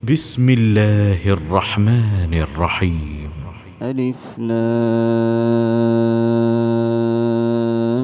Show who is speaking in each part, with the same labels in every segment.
Speaker 1: بسم الله الرحمن الرحيم.
Speaker 2: ألف لام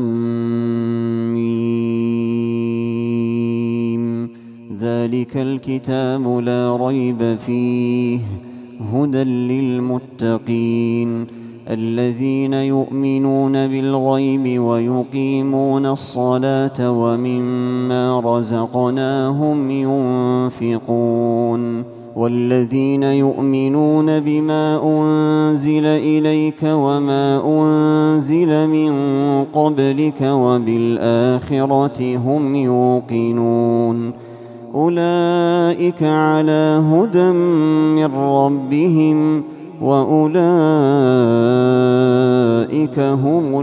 Speaker 2: ميم. ذلك الكتاب لا ريب فيه هدى للمتقين الذين يؤمنون بالغيب ويقيمون الصلاة ومما رزقناهم ينفقون والذين يؤمنون بما أنزل إليك وما أنزل من قبلك وبالآخرة هم يوقنون أولئك على هدى من ربهم وأولئك هم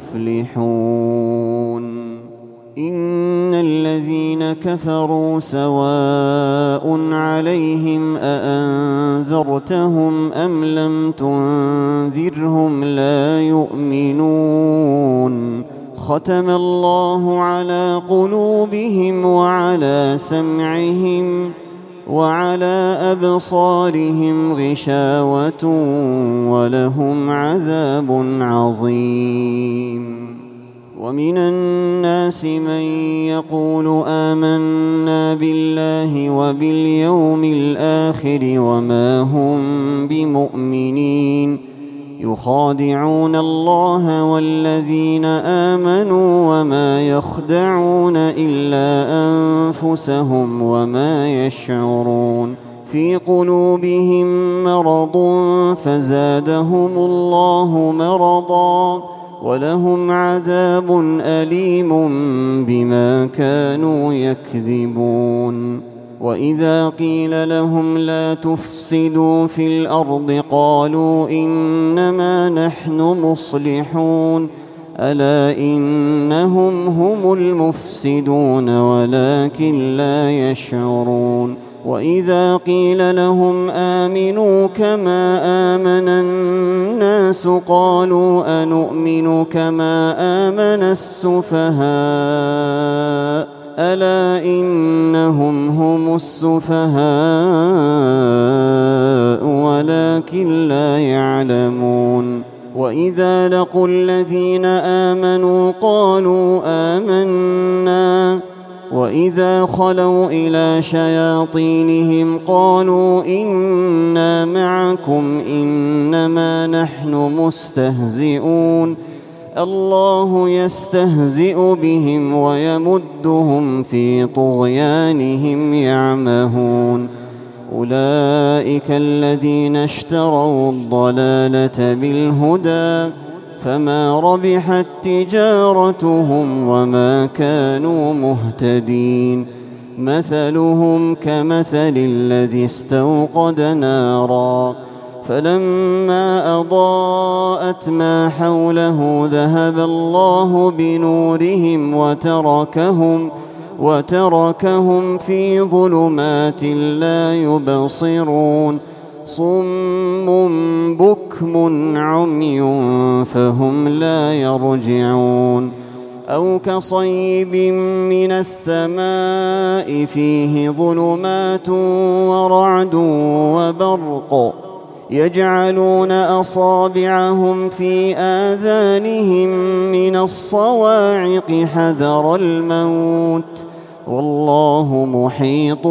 Speaker 2: المفلحون إن الذين كفروا سواء عليهم أأنذرتهم أم لم تنذرهم لا يؤمنون ختم الله على قلوبهم وعلى سمعهم وعلى أبصارهم غشاوة ولهم عذاب عظيم ومن الناس من يقول آمنا بالله وباليوم الآخر وما هم بمؤمنين يخادعون الله والذين آمنوا وما يخدعون إلا أنفسهم وما يشعرون في قلوبهم مرض فزادهم الله مرضا ولهم عذاب أليم بما كانوا يكذبون وإذا قيل لهم لا تفسدوا في الأرض قالوا إنما نحن مصلحون ألا إنهم هم المفسدون ولكن لا يشعرون وإذا قيل لهم آمنوا كما آمن الناس قالوا أنؤمن كما آمن السفهاء ألا إنهم هم السفهاء ولكن لا يعلمون وإذا لقوا الذين آمنوا قالوا آمنا وإذا خلوا إلى شياطينهم قالوا إنا معكم إنما نحن مستهزئون الله يستهزئ بهم ويمدهم في طغيانهم يعمهون أولئك الذين اشتروا الضلالة بالهدى فما ربحت تجارتهم وما كانوا مهتدين مثلهم كمثل الذي استوقد نارا فلما أضاءت ما حوله ذهب الله بنورهم وتركهم في ظلمات لا يبصرون صم بكم عمي فهم لا يرجعون أو كصيب من السماء فيه ظلمات ورعد وبرق يجعلون أصابعهم في آذانهم من الصواعق حذر الموت والله محيط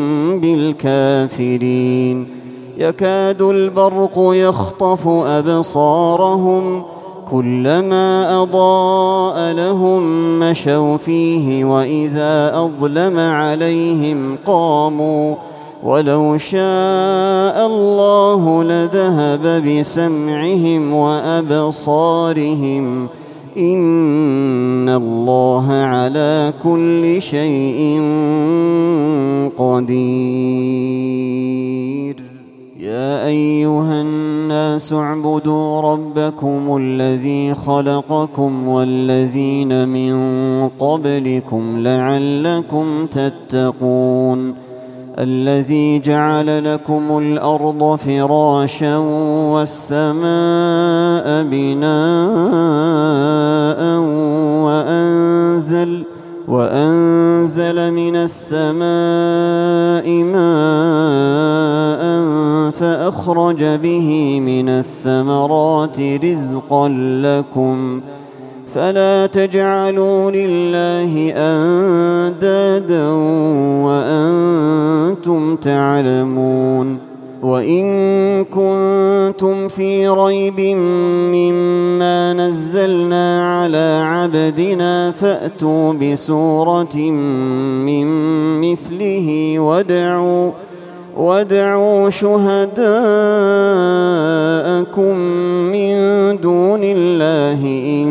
Speaker 2: بالكافرين يكاد البرق يخطف أبصارهم كلما أضاء لهم مشوا فيه وإذا أظلم عليهم قاموا ولو شاء الله لذهب بسمعهم وأبصارهم إن الله على كل شيء قدير يا أيها الناس اعبدوا ربكم الذي خلقكم والذين من قبلكم لعلكم تتقون الذي جعل لكم الأرض فراشا والسماء بناء وأنزل من السماء ماء فأخرج به من الثمرات رزقا لكم فلا تجعلوا لله أندادا وأنتم تعلمون وإن كنتم في ريب مما نزلنا على عبدنا فأتوا بسورة من مثله وادعوا شهداءكم من دون الله إن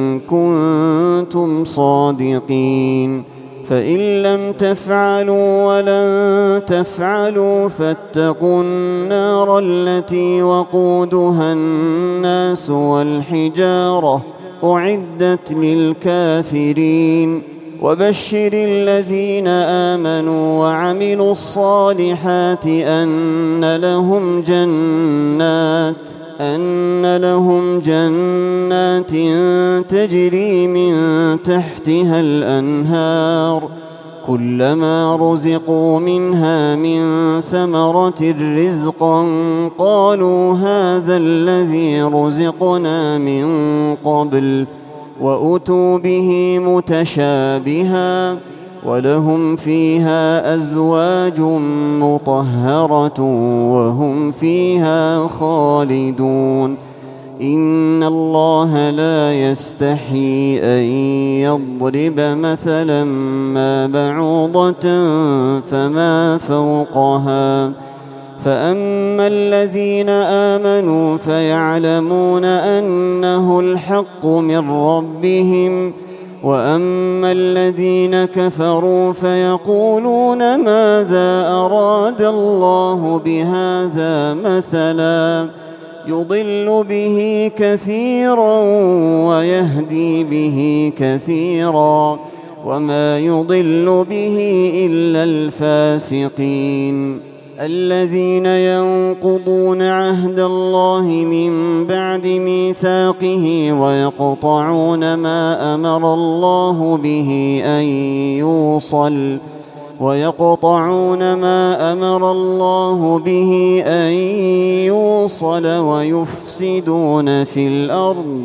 Speaker 2: كنتم صادقين فإن لم تفعلوا ولن تفعلوا فاتقوا النار التي وقودها الناس والحجارة أعدت للكافرين وبشر الذين آمنوا وعملوا الصالحات أن لهم جنات تجري من تحتها الأنهار كلما رزقوا منها من ثمرة رزقا قالوا هذا الذي رزقنا من قبل وأتوا به متشابها ولهم فيها أزواج مطهرة وهم فيها خالدون إن الله لا يستحي أن يضرب مثلا ما بعوضة فما فوقها فأما الذين آمنوا فيعلمون أنه الحق من ربهم وأما الذين كفروا فيقولون ماذا أراد الله بهذا مثلا يضل به كثيرا ويهدي به كثيرا وما يضل به إلا الفاسقين الذين ينقضون عهد الله من بعد ميثاقه ويقطعون ما أمر الله به أن يوصل ويفسدون في الأرض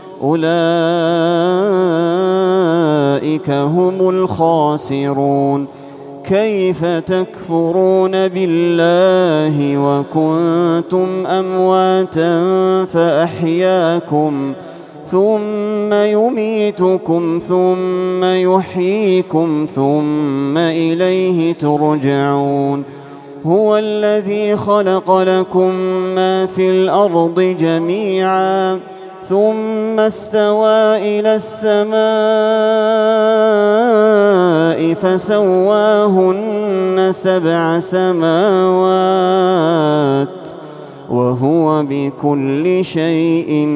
Speaker 2: أولئك هم الخاسرون كيف تكفرون بالله وكنتم أمواتا فأحياكم ثم يميتكم ثم يحييكم ثم إليه ترجعون هو الذي خلق لكم ما في الأرض جميعا ثم استوى إلى السماء فسواهن 7 سماوات وهو بكل شيء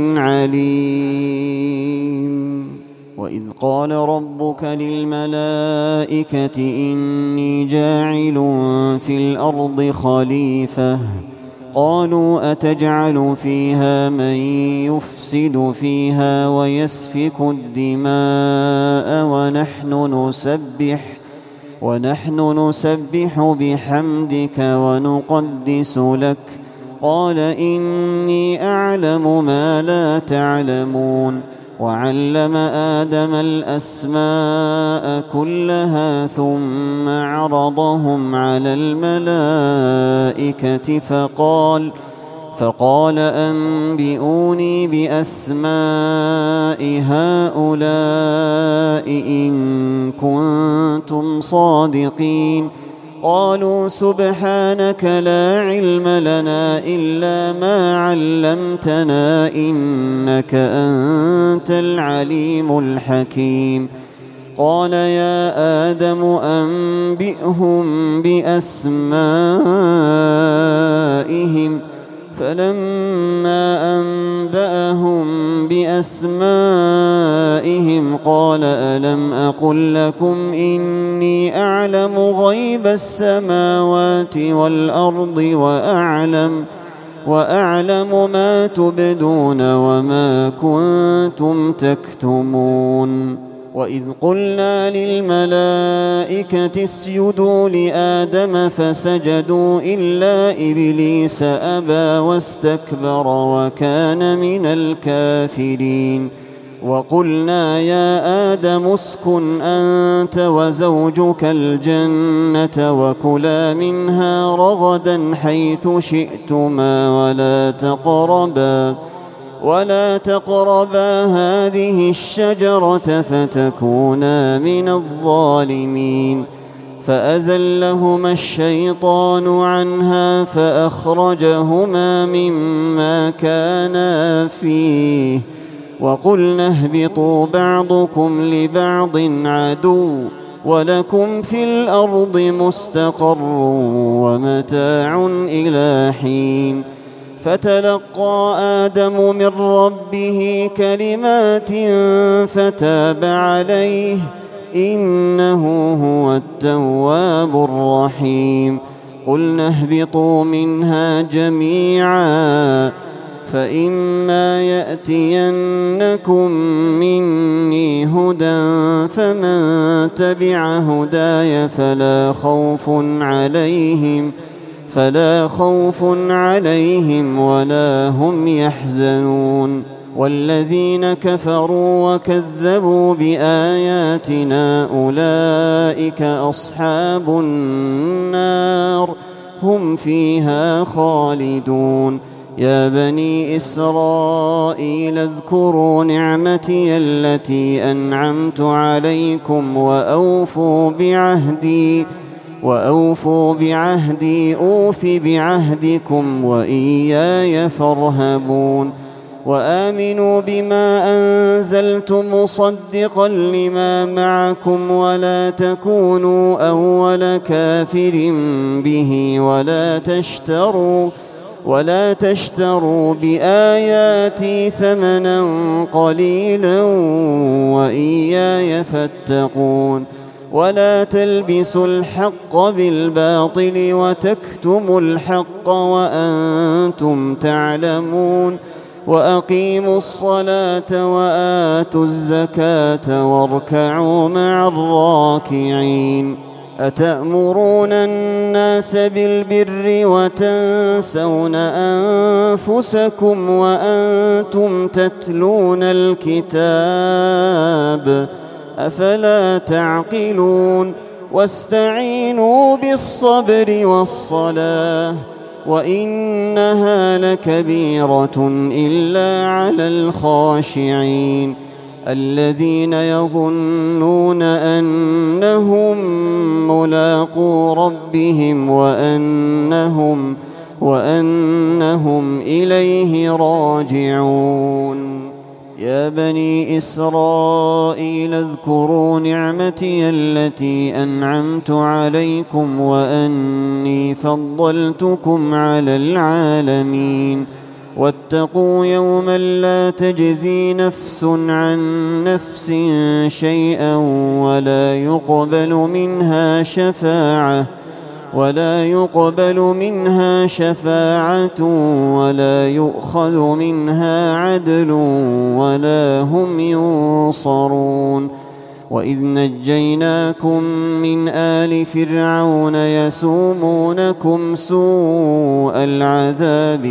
Speaker 2: عليم وإذ قال ربك للملائكة إني جاعل في الأرض خليفة قالوا أتجعل فيها من يفسد فيها ويسفك الدماء ونحن نسبح بحمدك ونقدس لك قال إني أعلم ما لا تعلمون وعلم آدم الأسماء كلها ثم عرضهم على الملائكة فقال أنبئوني بأسماء هؤلاء إن كنتم صادقين قالوا سبحانك لا علم لنا إلا ما علمتنا إنك أنت العليم الحكيم قال يا آدم أنبئهم بأسمائهم فلما أنبأهم بأسمائهم قال ألم أقل لكم إني أعلم غيب السماوات والأرض وأعلم ما تبدون وما كنتم تكتمون وإذ قلنا للملائكة اسجدوا لآدم فسجدوا إلا إبليس أبى واستكبر وكان من الكافرين وقلنا يا آدم اسكن أنت وزوجك الجنة وكلا منها رغدا حيث شئتما ولا تقربا هذه الشجرة فتكونا من الظالمين فأزلهما الشيطان عنها فأخرجهما مما كانا فيه وقلنا اهبطوا بعضكم لبعض عدو ولكم في الأرض مستقر ومتاع إلى حين فتلقى آدم من ربه كلمات فتاب عليه إنه هو التواب الرحيم قلنا اهبطوا منها جميعا فإما يأتينكم مني هدى فمن تبع هداي فلا خوف عليهم ولا هم يحزنون والذين كفروا وكذبوا بآياتنا أولئك أصحاب النار هم فيها خالدون يا بني إسرائيل اذكروا نعمتي التي أنعمت عليكم وأوفوا بعهدي أوف بعهدكم وإياي فارهبون وآمنوا بما أنزلت مصدقا لما معكم ولا تكونوا أول كافر به ولا تشتروا بآياتي ثمنا قليلا وإياي فاتقون ولا تلبسوا الحق بالباطل وتكتموا الحق وأنتم تعلمون وأقيموا الصلاة وآتوا الزكاة واركعوا مع الراكعين أتأمرون الناس بالبر وتنسون أنفسكم وأنتم تتلون الكتاب أفلا تعقلون واستعينوا بالصبر والصلاة وإنها لكبيرة إلا على الخاشعين الذين يظنون أنهم ملاقو ربهم وأنهم إليه راجعون يا بني إسرائيل اذكروا نعمتي التي أنعمت عليكم وأني فضلتكم على العالمين واتقوا يوما لا تجزي نفس عن نفس شيئا ولا يقبل منها شفاعة ولا يؤخذ منها عدل ولا هم ينصرون وإذ نجيناكم من آل فرعون يسومونكم سوء العذاب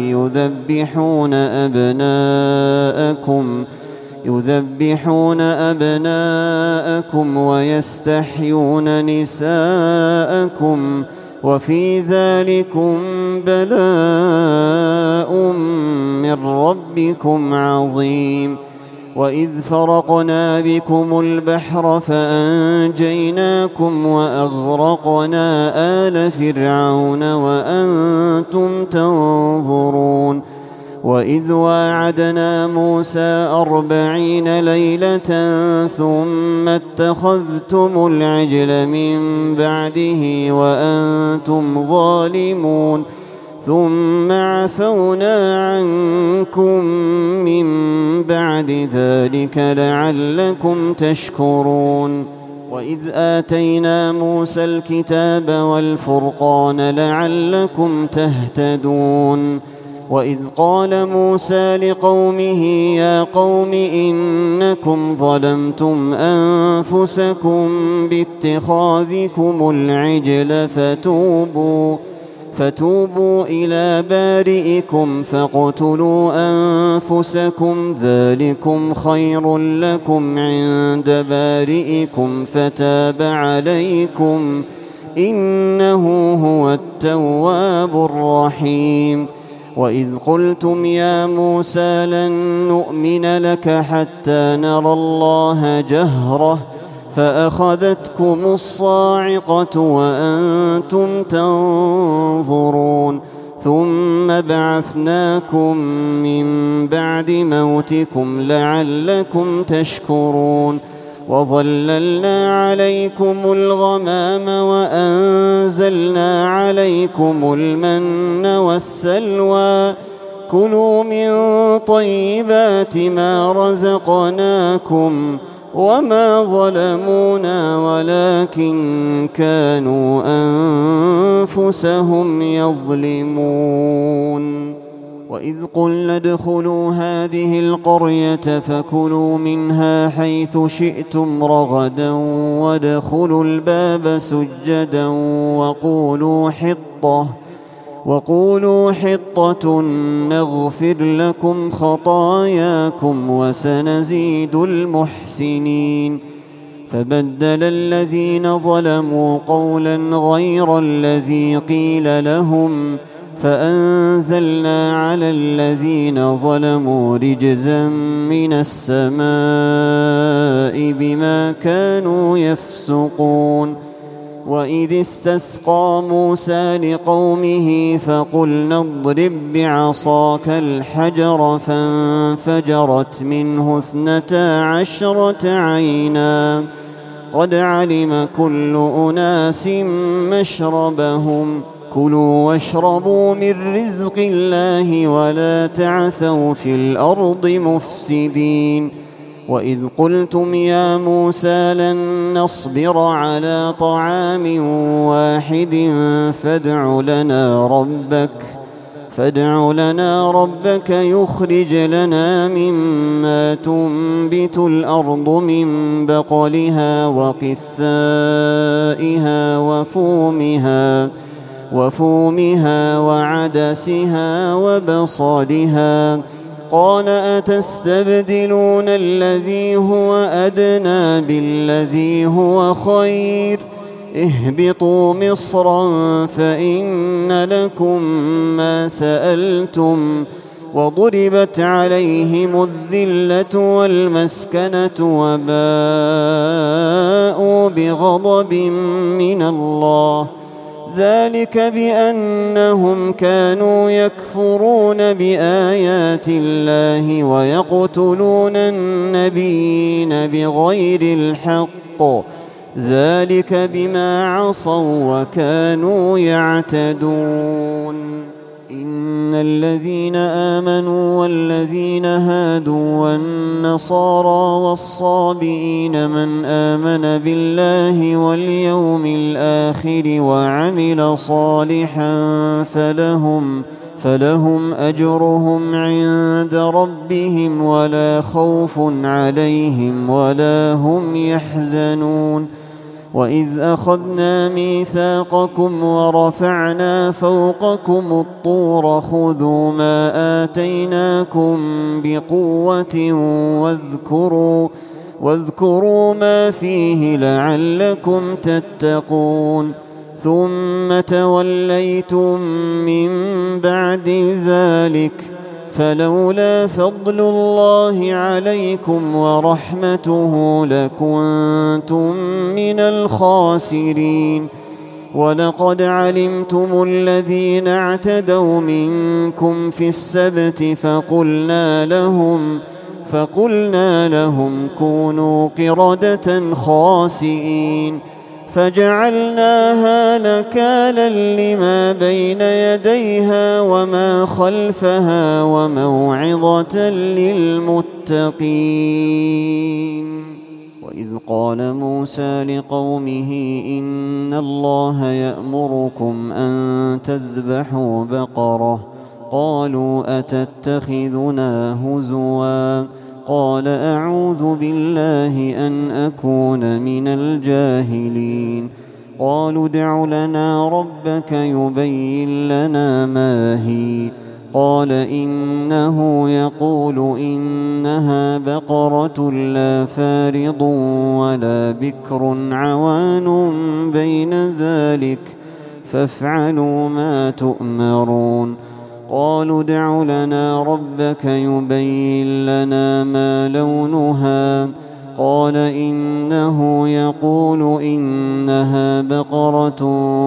Speaker 2: يذبحون أبناءكم ويستحيون نساءكم وفي ذلكم بلاء من ربكم عظيم وإذ فرقنا بكم البحر فأنجيناكم وأغرقنا آل فرعون وأنتم تنظرون وإذ واعدنا موسى 40 ليلة ثم اتخذتم العجل من بعده وأنتم ظالمون ثم عفونا عنكم من بعد ذلك لعلكم تشكرون وإذ آتينا موسى الكتاب والفرقان لعلكم تهتدون وإذ قال موسى لقومه يا قوم إنكم ظلمتم أنفسكم باتخاذكم العجل فتوبوا إلى بارئكم فاقتلوا أنفسكم ذلكم خير لكم عند بارئكم فتاب عليكم إنه هو التواب الرحيم. وإذ قلتم يا موسى لن نؤمن لك حتى نرى الله جهرة فأخذتكم الصاعقة وأنتم تنظرون ثم بعثناكم من بعد موتكم لعلكم تشكرون وظللنا عليكم الغمام وأنزلنا عليكم المن والسلوى كلوا من طيبات ما رزقناكم وما ظلمونا ولكن كانوا أنفسهم يظلمون. وإذ قلنا ادخلوا هذه القرية فكلوا منها حيث شئتم رغدا وادخلوا الباب سجدا وقولوا حطة نغفر لكم خطاياكم وسنزيد المحسنين. فبدل الذين ظلموا قولا غير الذي قيل لهم فأنزلنا على الذين ظلموا رجزا من السماء بما كانوا يفسقون. وإذ استسقى موسى لقومه فقلنا اضرب بعصاك الحجر فانفجرت منه 12 عينا قد علم كل أناس مشربهم كلوا واشربوا من رزق الله ولا تعثوا في الأرض مفسدين. وإذ قلتم يا موسى لن نصبر على طعام واحد فادع لنا ربك يخرج لنا مما تنبت الأرض من بقلها وقثائها وفومها وعدسها وبصلها قال أتستبدلون الذي هو أدنى بالذي هو خير اهبطوا مصرا فإن لكم ما سألتم وضربت عليهم الذلة والمسكنة وباءوا بغضب من الله ذلك بأنهم كانوا يكفرون بآيات الله ويقتلون النبيين بغير الحق ذلك بما عصوا وكانوا يعتدون. إن الذين آمنوا والذين هادوا والنصارى والصابئين من آمن بالله واليوم الآخر وعمل صالحا فلهم أجرهم عند ربهم ولا خوف عليهم ولا هم يحزنون. وإذ أخذنا ميثاقكم ورفعنا فوقكم الطور خذوا ما آتيناكم بقوة واذكروا ما فيه لعلكم تتقون ثم توليتم من بعد ذلك فلولا فضل الله عليكم ورحمته لكنتم من الخاسرين. ولقد علمتم الذين اعتدوا منكم في السبت فقلنا لهم كونوا قردة خاسئين فجعلناها نكالا لما بين يديها وما خلفها وموعظة للمتقين. وإذ قال موسى لقومه إن الله يأمركم أن تذبحوا بقرة قالوا أتتخذنا هزوا قال أعوذ بالله أن أكون من الجاهلين قالوا ادع لنا ربك يبين لنا ما هي قال إنه يقول إنها بقرة لا فارض ولا بكر عوان بين ذلك فافعلوا ما تؤمرون قالوا ادع لنا ربك يبين لنا ما لونها قال إنه يقول إنها بقرة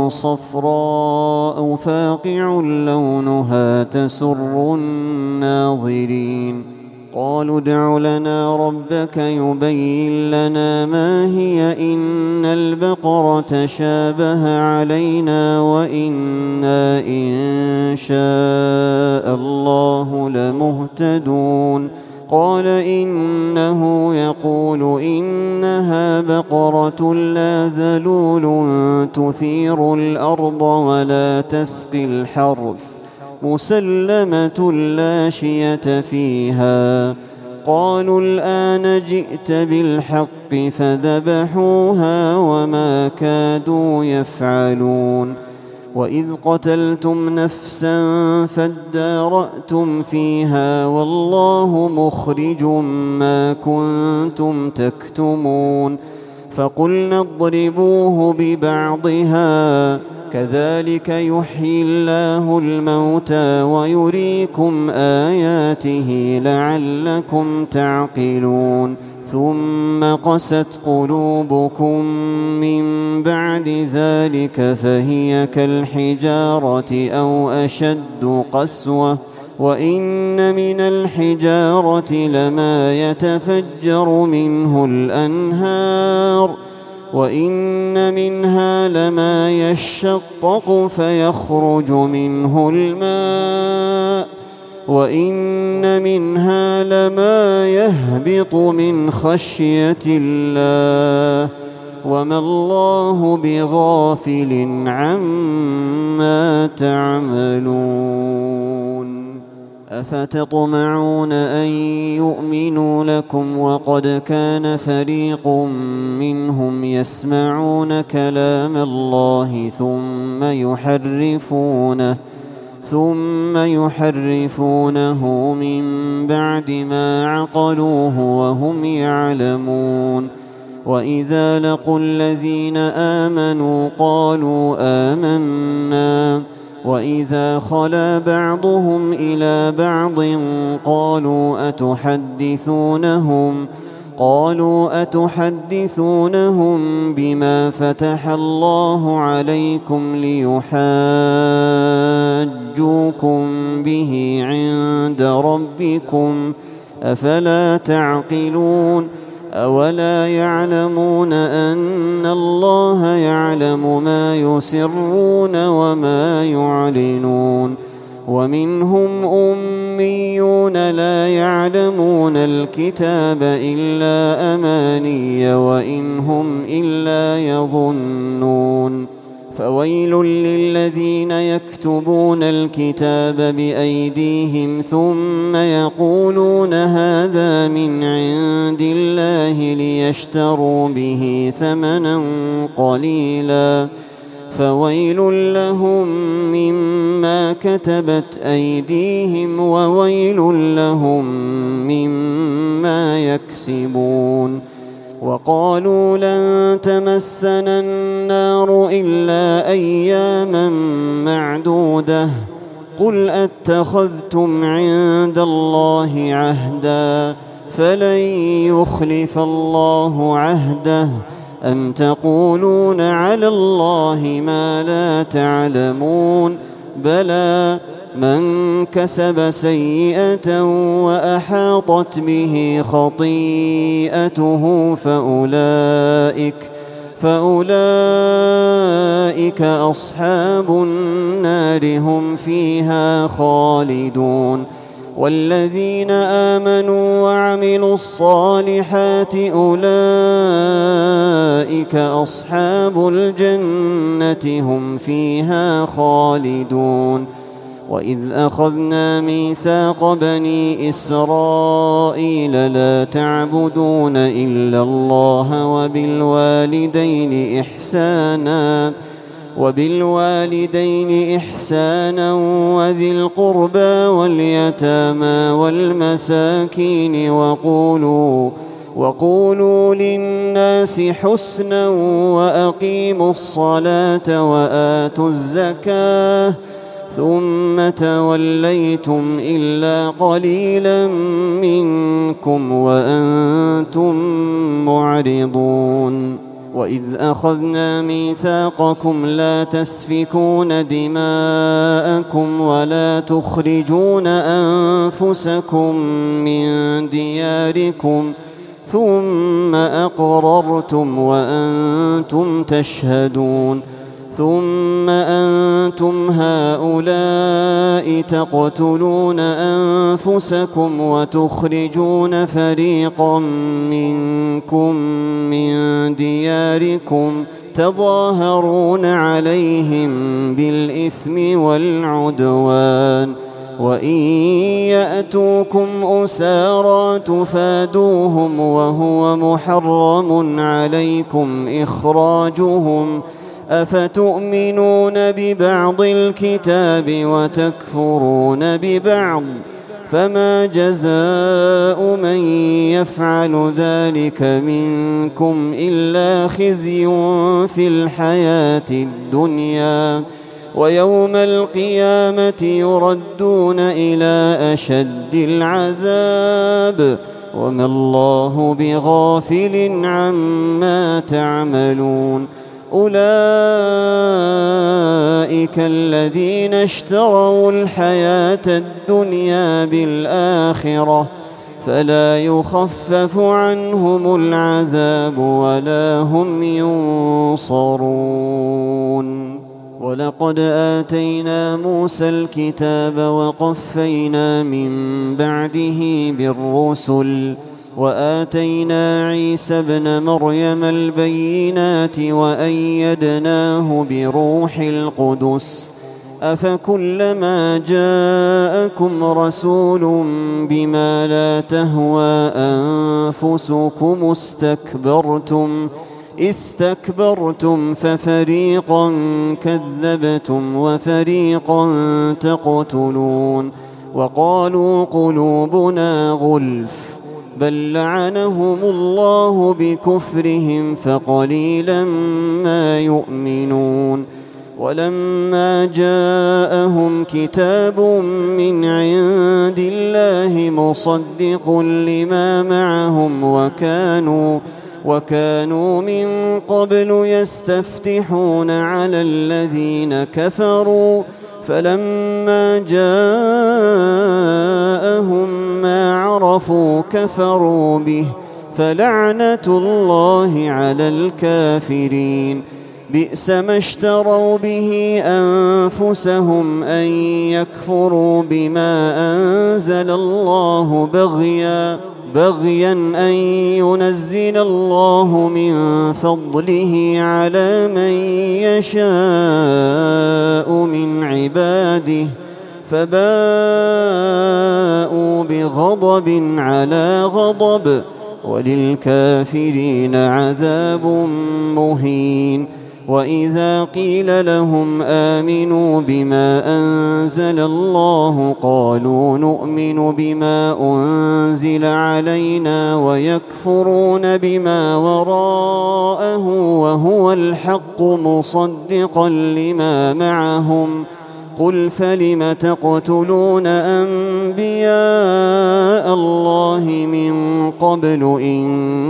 Speaker 2: صفراء فاقع لونها تسر الناظرين قالوا ادع لنا ربك يبين لنا ما هي إن البقرة شابه علينا وإنا إن شاء الله لمهتدون قال إنه يقول إنها بقرة لا ذلول تثير الأرض ولا تسقي الحرث مسلمة لا شية فيها قالوا الآن جئت بالحق فذبحوها وما كادوا يفعلون وإذ قتلتم نفسا فادارأتم فيها والله مخرج ما كنتم تكتمون فقلنا اضربوه ببعضها كذلك يحيي الله الموتى ويريكم آياته لعلكم تعقلون ثم قست قلوبكم من بعد ذلك فهي كالحجارة أو أشد قسوة وإن من الحجارة لما يتفجر منه الأنهار وإن منها لما يشقق فيخرج منه الماء وإن منها لما يهبط من خشية الله وما الله بغافل عما تعملون أفتطمعون أن يؤمنوا لكم وقد كان فريق منهم يسمعون كلام الله ثم يحرفونه من بعد ما عقلوه وهم يعلمون وإذا لقوا الذين آمنوا قالوا آمنا وإذا خلا بعضهم إلى بعض قالوا أتحدثونهم بما فتح الله عليكم ليحاجوكم به عند ربكم أفلا تعقلون أولا يعلمون أن الله يعلم ما يسرون وما يعلنون ومنهم أميون لا يعلمون الكتاب إلا أماني وإن هم إلا يظنون فويل للذين يكتبون الكتاب بأيديهم ثم يقولون هذا من عند الله ليشتروا به ثمنا قليلا فويل لهم مما كتبت أيديهم وويل لهم مما يكسبون وقالوا لن تمسنا النار إلا أياما معدودة قل أتخذتم عند الله عهدا فلن يخلف الله عهده أم تقولون على الله ما لا تعلمون بلى من كسب سيئة وأحاطت به خطيئته فأولئك أصحاب النار هم فيها خالدون والذين آمنوا وعملوا الصالحات أولئك أصحاب الجنة هم فيها خالدون وإذ أخذنا ميثاق بني إسرائيل لا تعبدون إلا الله وبالوالدين إحسانا وذي القربى واليتامى والمساكين وقولوا للناس حسنا وأقيموا الصلاة وآتوا الزكاة ثم توليتم إلا قليلا منكم وأنتم معرضون وإذ أخذنا ميثاقكم لا تسفكون دماءكم ولا تخرجون أنفسكم من دياركم ثم أقررتم وأنتم تشهدون ثم أنتم هؤلاء تقتلون أنفسكم وتخرجون فريقا منكم من دياركم تظاهرون عليهم بالإثم والعدوان وإن يأتوكم أسارى تفادوهم وهو محرم عليكم إخراجهم أفتؤمنون ببعض الكتاب وتكفرون ببعض فما جزاء من يفعل ذلك منكم إلا خزي في الحياة الدنيا ويوم القيامة يردون إلى أشد العذاب وما الله بغافل عما تعملون أولئك الذين اشتروا الحياة الدنيا بالآخرة فلا يخفف عنهم العذاب ولا هم ينصرون ولقد آتينا موسى الكتاب وقفينا من بعده بالرسل وآتينا عيسى ابن مريم البينات وأيدناه بروح القدس أفكلما جاءكم رسول بما لا تهوى أنفسكم استكبرتم ففريقا كذبتم وفريقا تقتلون وقالوا قلوبنا غلف بل لعنهم الله بكفرهم فقليلا ما يؤمنون ولما جاءهم كتاب من عند الله مصدق لما معهم وكانوا من قبل يستفتحون على الذين كفروا فلما جاءهم ما عرفوا كفروا به فلعنة الله على الكافرين بئس ما اشتروا به أنفسهم أن يكفروا بما أنزل الله بغيا أن ينزل الله من فضله على من يشاء من عباده فباءوا بغضب على غضب وللكافرين عذاب مهين وإذا قيل لهم آمنوا بما أنزل الله قالوا نؤمن بما أنزل علينا ويكفرون بما وراءه وهو الحق مصدقا لما معهم قل فلم تقتلون أنبياء الله من قبل إن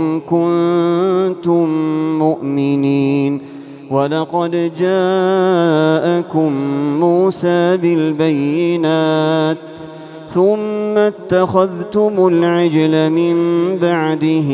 Speaker 2: كنتم مؤمنين ولقد جاءكم موسى بالبينات ثم اتخذتم العجل من بعده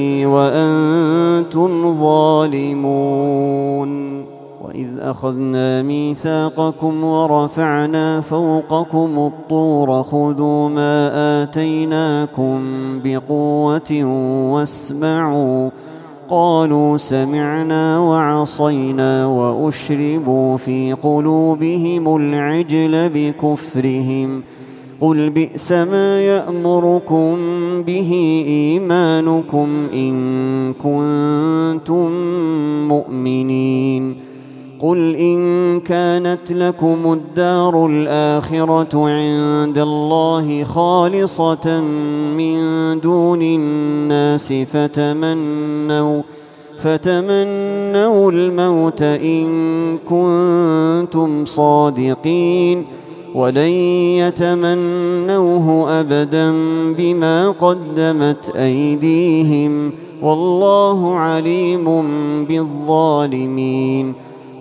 Speaker 2: وأنتم ظالمون وإذ أخذنا ميثاقكم ورفعنا فوقكم الطور خذوا ما آتيناكم بقوة قالوا سمعنا وعصينا وأشربوا في قلوبهم العجل بكفرهم. قل بئس ما يأمركم به إيمانكم إن كنتم مؤمنين. قل إن كانت لكم الدار الآخرة عند الله خالصة من دون الناس فتمنوا الموت إن كنتم صادقين، ولن يتمنوه أبدا بما قدمت أيديهم، والله عليم بالظالمين.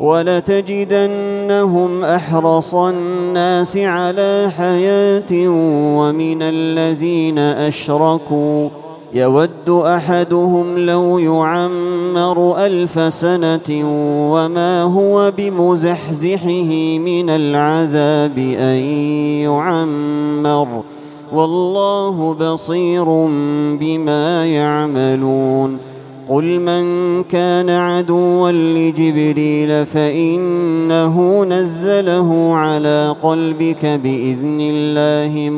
Speaker 2: ولتجدنهم أحرص الناس على حياة ومن الذين أشركوا يود أحدهم لو يعمر 1000 سنة وما هو بمزحزحه من العذاب أن يعمر، والله بصير بما يعملون. قل من كان عدوا لجبريل فإنه نزله على قلبك بإذن الله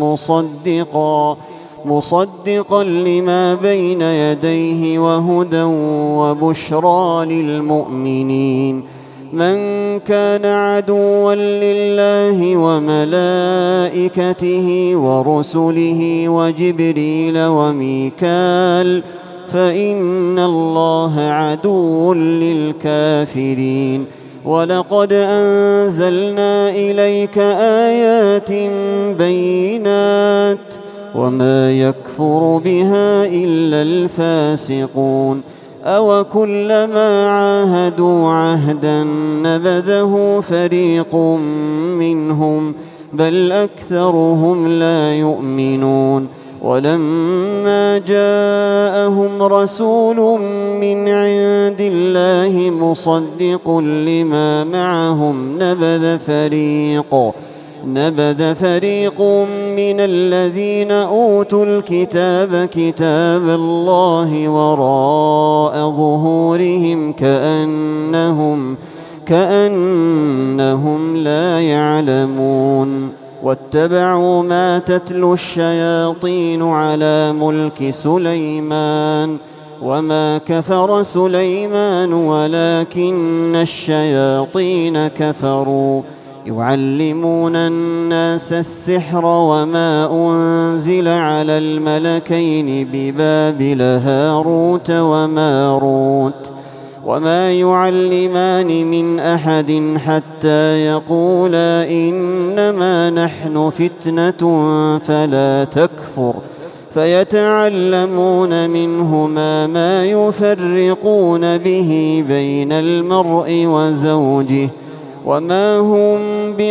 Speaker 2: مصدقا لما بين يديه وهدى وبشرى للمؤمنين. من كان عدوا لله وملائكته ورسله وجبريل وميكال فإن الله عدو للكافرين. ولقد أنزلنا إليك آيات بينات وما يكفر بها إلا الفاسقون. أوكلما عاهدوا عهدا نبذه فريق منهم بل أكثرهم لا يؤمنون. ولما جاءهم رسول من عند الله مصدق لما معهم نبذ فريق من الذين أوتوا الكتاب كتاب الله وراء ظهورهم كأنهم لا يعلمون. واتبعوا ما تتلو الشياطين على ملك سليمان وما كفر سليمان ولكن الشياطين كفروا يعلمون الناس السحر وما أنزل على الملكين ببابل هاروت وماروت وما يعلمان من أحد حتى يقولا إنما نحن فتنة فلا تكفر فيتعلمون منهما ما يفرقون به بين المرء وزوجه وما هم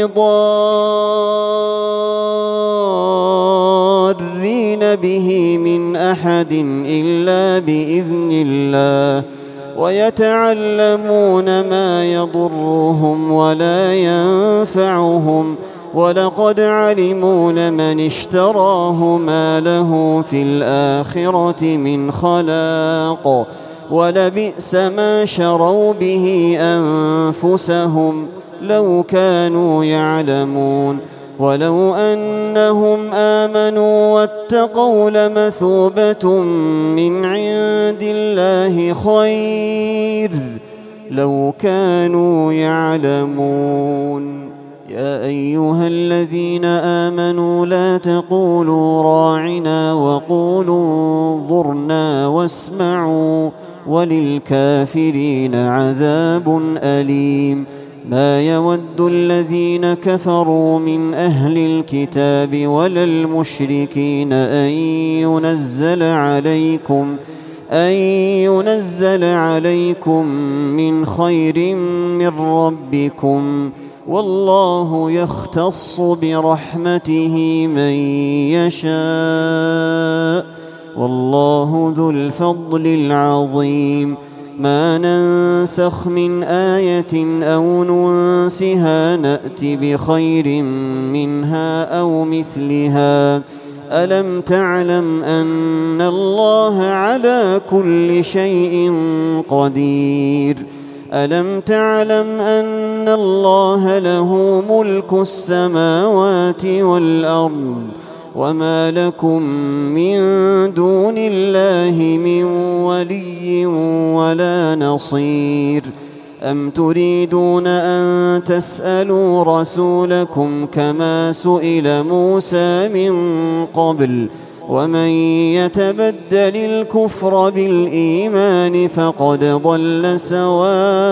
Speaker 2: بضارين به من أحد إلا بإذن الله ويتعلمون ما يضرهم ولا ينفعهم ولقد علموا لمن اشتراه ما له في الآخرة من خلاق ولبئس ما شروا به أنفسهم لو كانوا يعلمون. ولو أنهم آمنوا واتقوا لمثوبة من عند الله خير لو كانوا يعلمون. يا أيها الذين آمنوا لا تقولوا راعنا وقولوا انظرنا واسمعوا وللكافرين عذاب أليم. ما يود الذين كفروا من أهل الكتاب ولا المشركين أن ينزل عليكم من خير من ربكم والله يختص برحمته من يشاء والله ذو الفضل العظيم. ما ننسخ من آية أو ننسها نأت بخير منها أو مثلها ألم تعلم أن الله على كل شيء قدير ألم تعلم أن الله له ملك السماوات والأرض وما لكم من دون الله من ولي ولا نصير أم تريدون أن تسألوا رسولكم كما سئل موسى من قبل ومن يتبدل الكفر بالإيمان فقد ضل سواء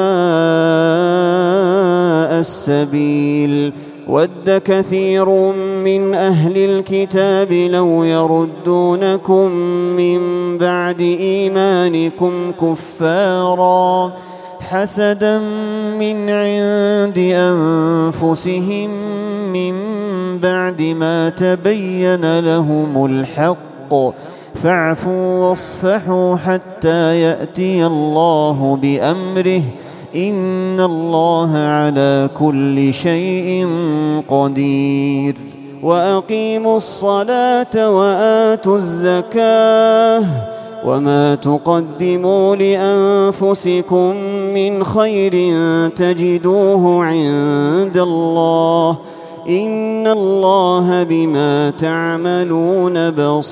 Speaker 2: السبيل ود كثير من أهل الكتاب لو يردونكم من بعد إيمانكم كفارا حسدا من عند أنفسهم من بعد ما تبين لهم الحق فاعفوا واصفحوا حتى يأتي الله بأمره إن الله على كل شيء قدير وأقيموا الصلاة وآتوا الزكاة وما تقدموا لأنفسكم من خير تجدوه عند الله إن الله بما تعملون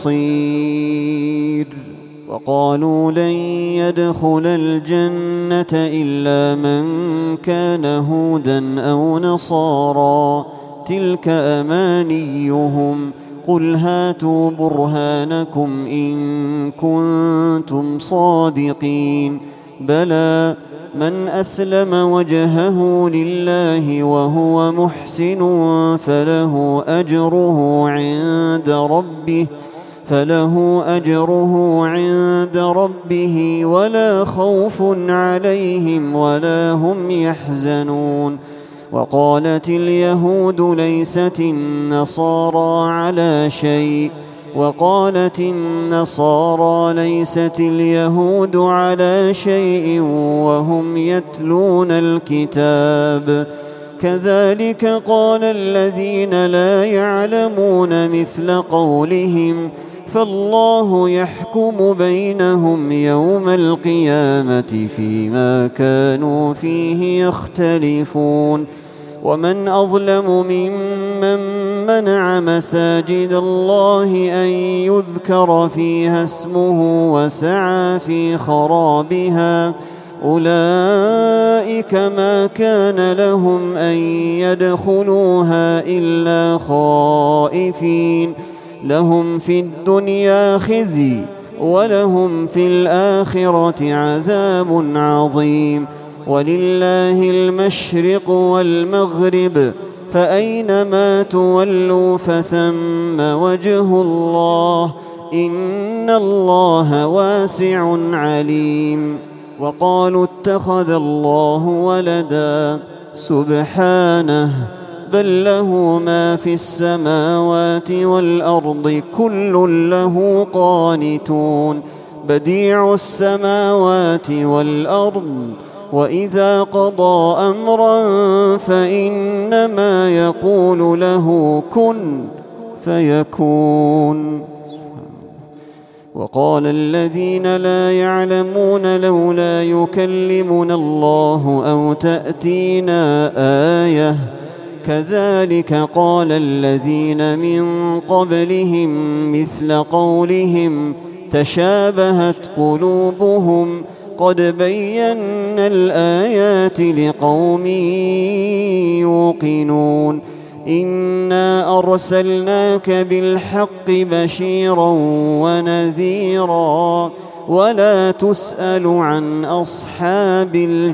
Speaker 2: بصير وقالوا لن يدخل الجنة إلا من كان هودا أو نصارى تلك أمانيهم قل هاتوا برهانكم إن كنتم صادقين بلى من أسلم وجهه لله وهو محسن فله أجره عند ربه ولا خوف عليهم ولا هم يحزنون وقالت اليهود ليست النصارى على شيء وقالت النصارى ليست اليهود على شيء وهم يتلون الكتاب كذلك قال الذين لا يعلمون مثل قولهم فالله يحكم بينهم يوم القيامة فيما كانوا فيه يختلفون ومن أظلم ممن منع مساجد الله أن يذكر فيها اسمه وسعى في خرابها أولئك ما كان لهم أن يدخلوها إلا خائفين لهم في الدنيا خزي ولهم في الآخرة عذاب عظيم ولله المشرق والمغرب فأينما تولوا فثم وجه الله إن الله واسع عليم وقالوا اتخذ الله ولدا سبحانه بل له ما في السماوات والأرض كل له قانتون بديع السماوات والأرض وإذا قضى أمرا فإنما يقول له كن فيكون وقال الذين لا يعلمون لولا يكلمنا الله أو تأتينا آية كذلك قال الذين من قبلهم مثل قولهم تشابهت قلوبهم قد بينا الآيات لقوم يوقنون إنا أرسلناك بالحق بشيرا ونذيرا ولا تسأل عن أصحاب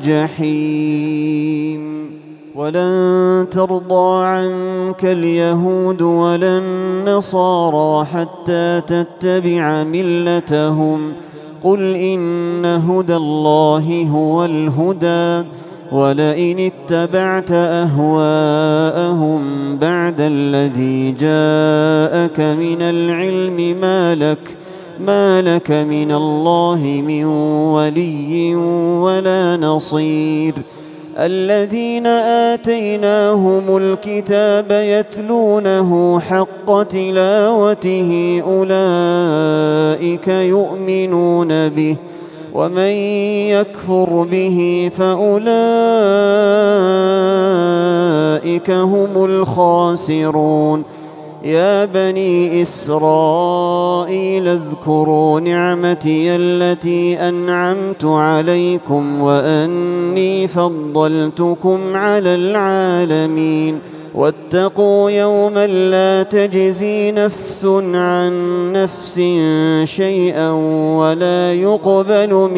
Speaker 2: الجحيم ولن ترضى عنك اليهود ولا النصارى حتى تتبع ملتهم قل إن هدى الله هو الهدى ولئن اتبعت أهواءهم بعد الذي جاءك من العلم ما لك من الله من ولي ولا نصير الذين آتيناهم الكتاب يتلونه حق تلاوته أولئك يؤمنون به ومن يكفر به فأولئك هم الخاسرون يا بني إسرائيل اذكروا نعمتي التي أنعمت عليكم وأني فضلتكم على العالمين واتقوا يوما لا تجزي نفس عن نفس شيئا ولا يقبل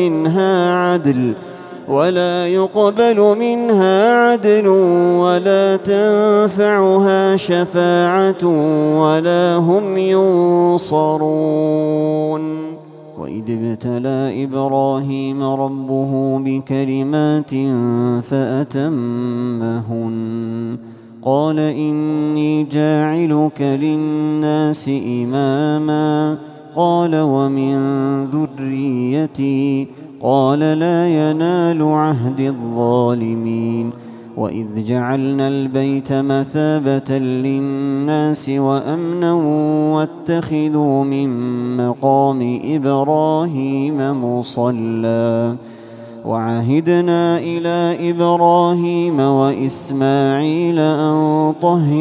Speaker 2: منها عدل ولا تنفعها شفاعة ولا هم ينصرون وإذ ابتلى إبراهيم ربه بكلمات فأتمهن قال إني جاعلك للناس إماما قال ومن ذريتي قال لا ينال عهد الظالمين وإذ جعلنا البيت مثابة للناس وأمنا واتخذوا من مقام إبراهيم مصلى وعهدنا إلى إبراهيم وإسماعيل أن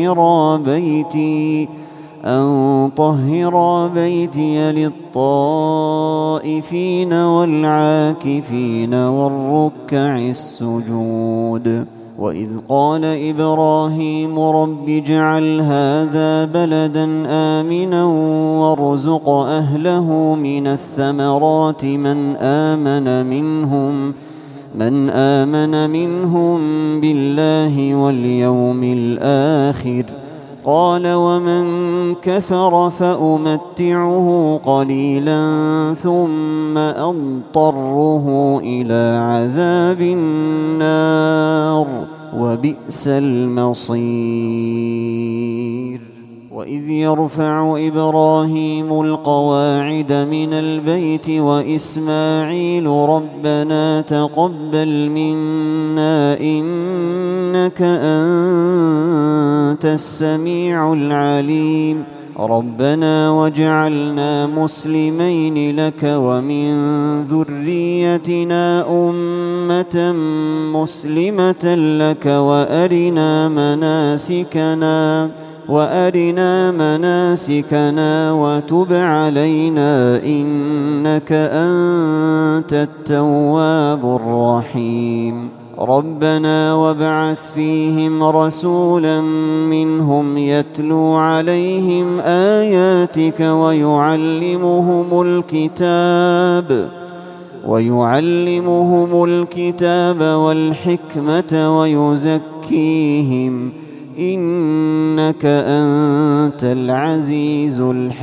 Speaker 2: طهرا بيتي للطائفين والعاكفين والركع السجود وإذ قال إبراهيم رب اجعل هذا بلدا آمنا وارزق أهله من الثمرات من آمن منهم بالله واليوم الآخر قال ومن كفر فأمتعه قليلا ثم أضطره إلى عذاب النار وبئس المصير وإذ يرفع إبراهيم القواعد من البيت وإسماعيل ربنا تقبل منا إنك أنت السميع العليم ربنا واجعلنا مسلمين لك ومن ذريتنا أمة مسلمة لك وأرنا مناسكنا وتب علينا إنك أنت التواب الرحيم ربنا وابعث فيهم رسولا منهم يتلو عليهم آياتك ويعلمهم الكتاب والحكمة ويزكيهم إنك أنت العزيز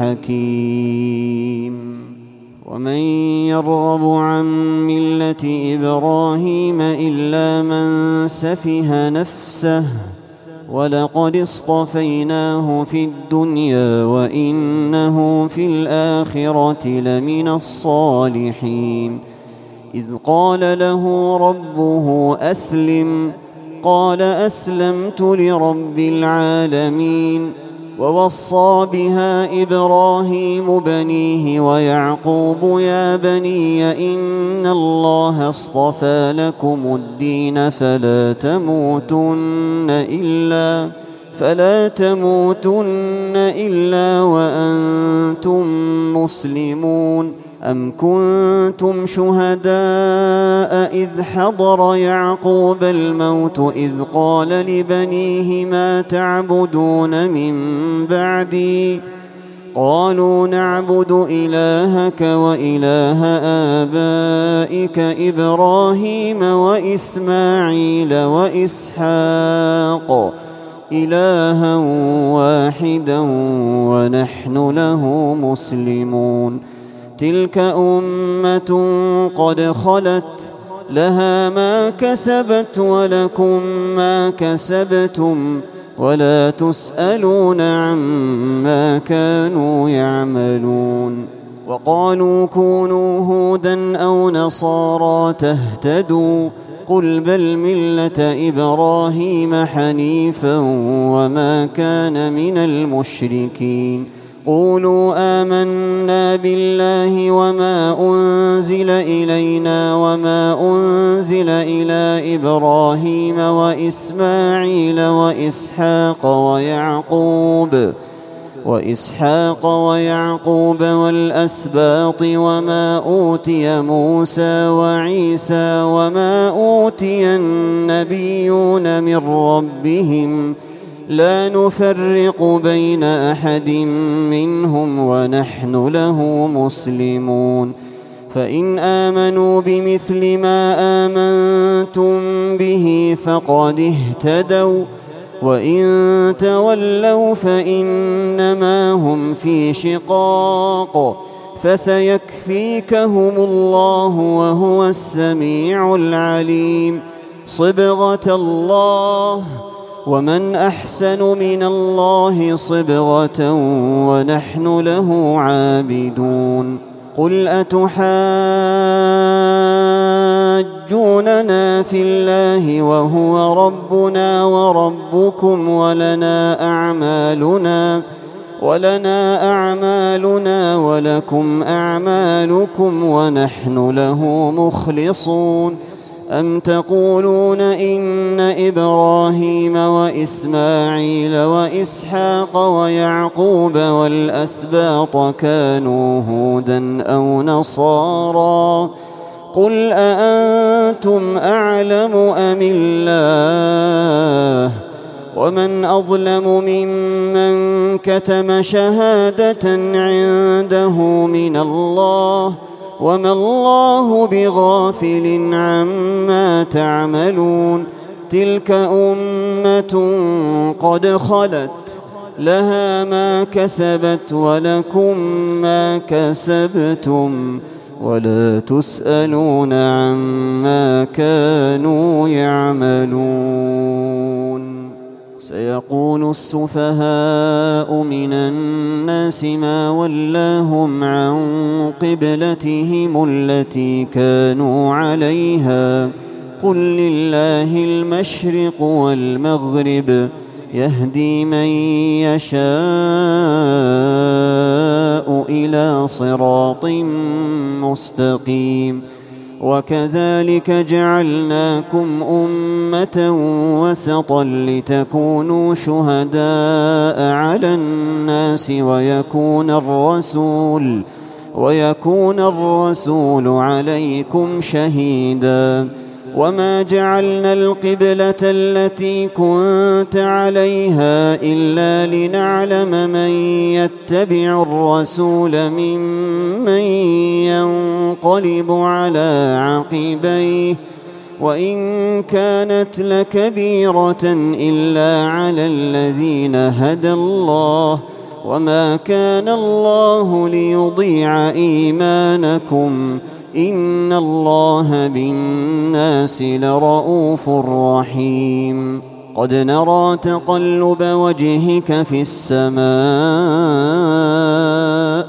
Speaker 2: الحكيم ومن يرغب عن ملة إبراهيم إلا من سفه نفسه ولقد اصطفيناه في الدنيا وإنه في الآخرة لمن الصالحين إذ قال له ربه أسلم قال أسلمت لرب العالمين ووصى بها إبراهيم بنيه ويعقوب يا بني إن الله اصطفى لكم الدين فلا تموتن إلا وأنتم مسلمون أم كنتم شهداء إذ حضر يعقوب الموت إذ قال لبنيه ما تعبدون من بعدي قالوا نعبد إلهك وإله آبائك إبراهيم وإسماعيل وإسحاق إلها واحدا ونحن له مسلمون تلك أمة قد خلت لها ما كسبت ولكم ما كسبتم ولا تسألون عما كانوا يعملون وقالوا كونوا هودا أو نصارى تهتدوا قل بل ملة إبراهيم حنيفا وما كان من المشركين قولوا آمنا بالله وما أنزل إلينا وما أنزل إلى إبراهيم وإسماعيل وإسحاق ويعقوب والأسباط وما أوتي موسى وعيسى وما أوتي النبيون من ربهم لا نفرق بين أحد منهم ونحن له مسلمون فإن آمنوا بمثل ما آمنتم به فقد اهتدوا وإن تولوا فإنما هم في شقاق فسيكفيكهم الله وهو السميع العليم صبغة الله ومن أحسن من الله صبغة ونحن له عابدون قل أتحاجوننا في الله وهو ربنا وربكم ولنا أعمالنا ولكم أعمالكم ونحن له مخلصون أم تقولون إن إبراهيم وإسماعيل وإسحاق ويعقوب والأسباط كانوا هودا أو نصارى قل أأنتم أعلم أم الله ومن أظلم ممن كتم شهادة عنده من الله وما الله بغافل عما تعملون تلك أمة قد خلت لها ما كسبت ولكم ما كسبتم ولا تسألون عما كانوا يعملون سيقول السفهاء من الناس ما ولاهم عن قبلتهم التي كانوا عليها قل لله المشرق والمغرب يهدي من يشاء إلى صراط مستقيم وكذلك جعلناكم أمة وسطا لتكونوا شهداء على الناس ويكون الرسول عليكم شهيدا وما جعلنا القبلة التي كنت عليها إلا لنعلم من يتبع الرسول ممن ينقلب على عقبيه وإن كانت لكبيرة إلا على الذين هدى الله وما كان الله ليضيع إيمانكم إن الله بالناس لرؤوف رحيم قد نرى تقلب وجهك في السماء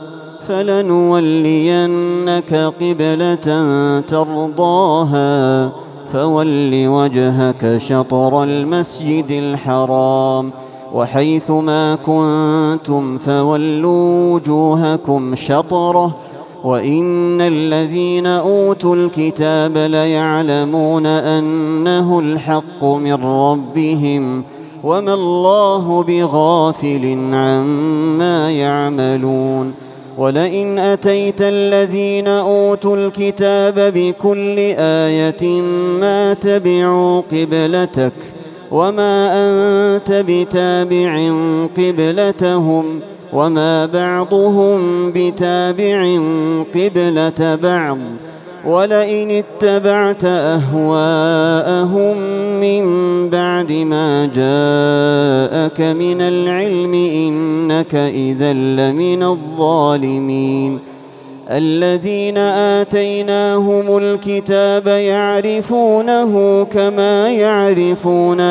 Speaker 2: فلنولينك قبلة ترضاها فول وجهك شطر المسجد الحرام وحيث ما كنتم فولوا وجوهكم شطره وإن الذين أوتوا الكتاب ليعلمون أنه الحق من ربهم وما الله بغافل عما يعملون ولئن أتيت الذين أوتوا الكتاب بكل آية ما تبعوا قبلتك وما أنت بتابع قبلتهم وما بعضهم بتابع قبلة بعض ولئن اتبعت أهواءهم من بعد ما جاءك من العلم إنك إذا لمن الظالمين الذين آتيناهم الكتاب يعرفونه كما يعرفون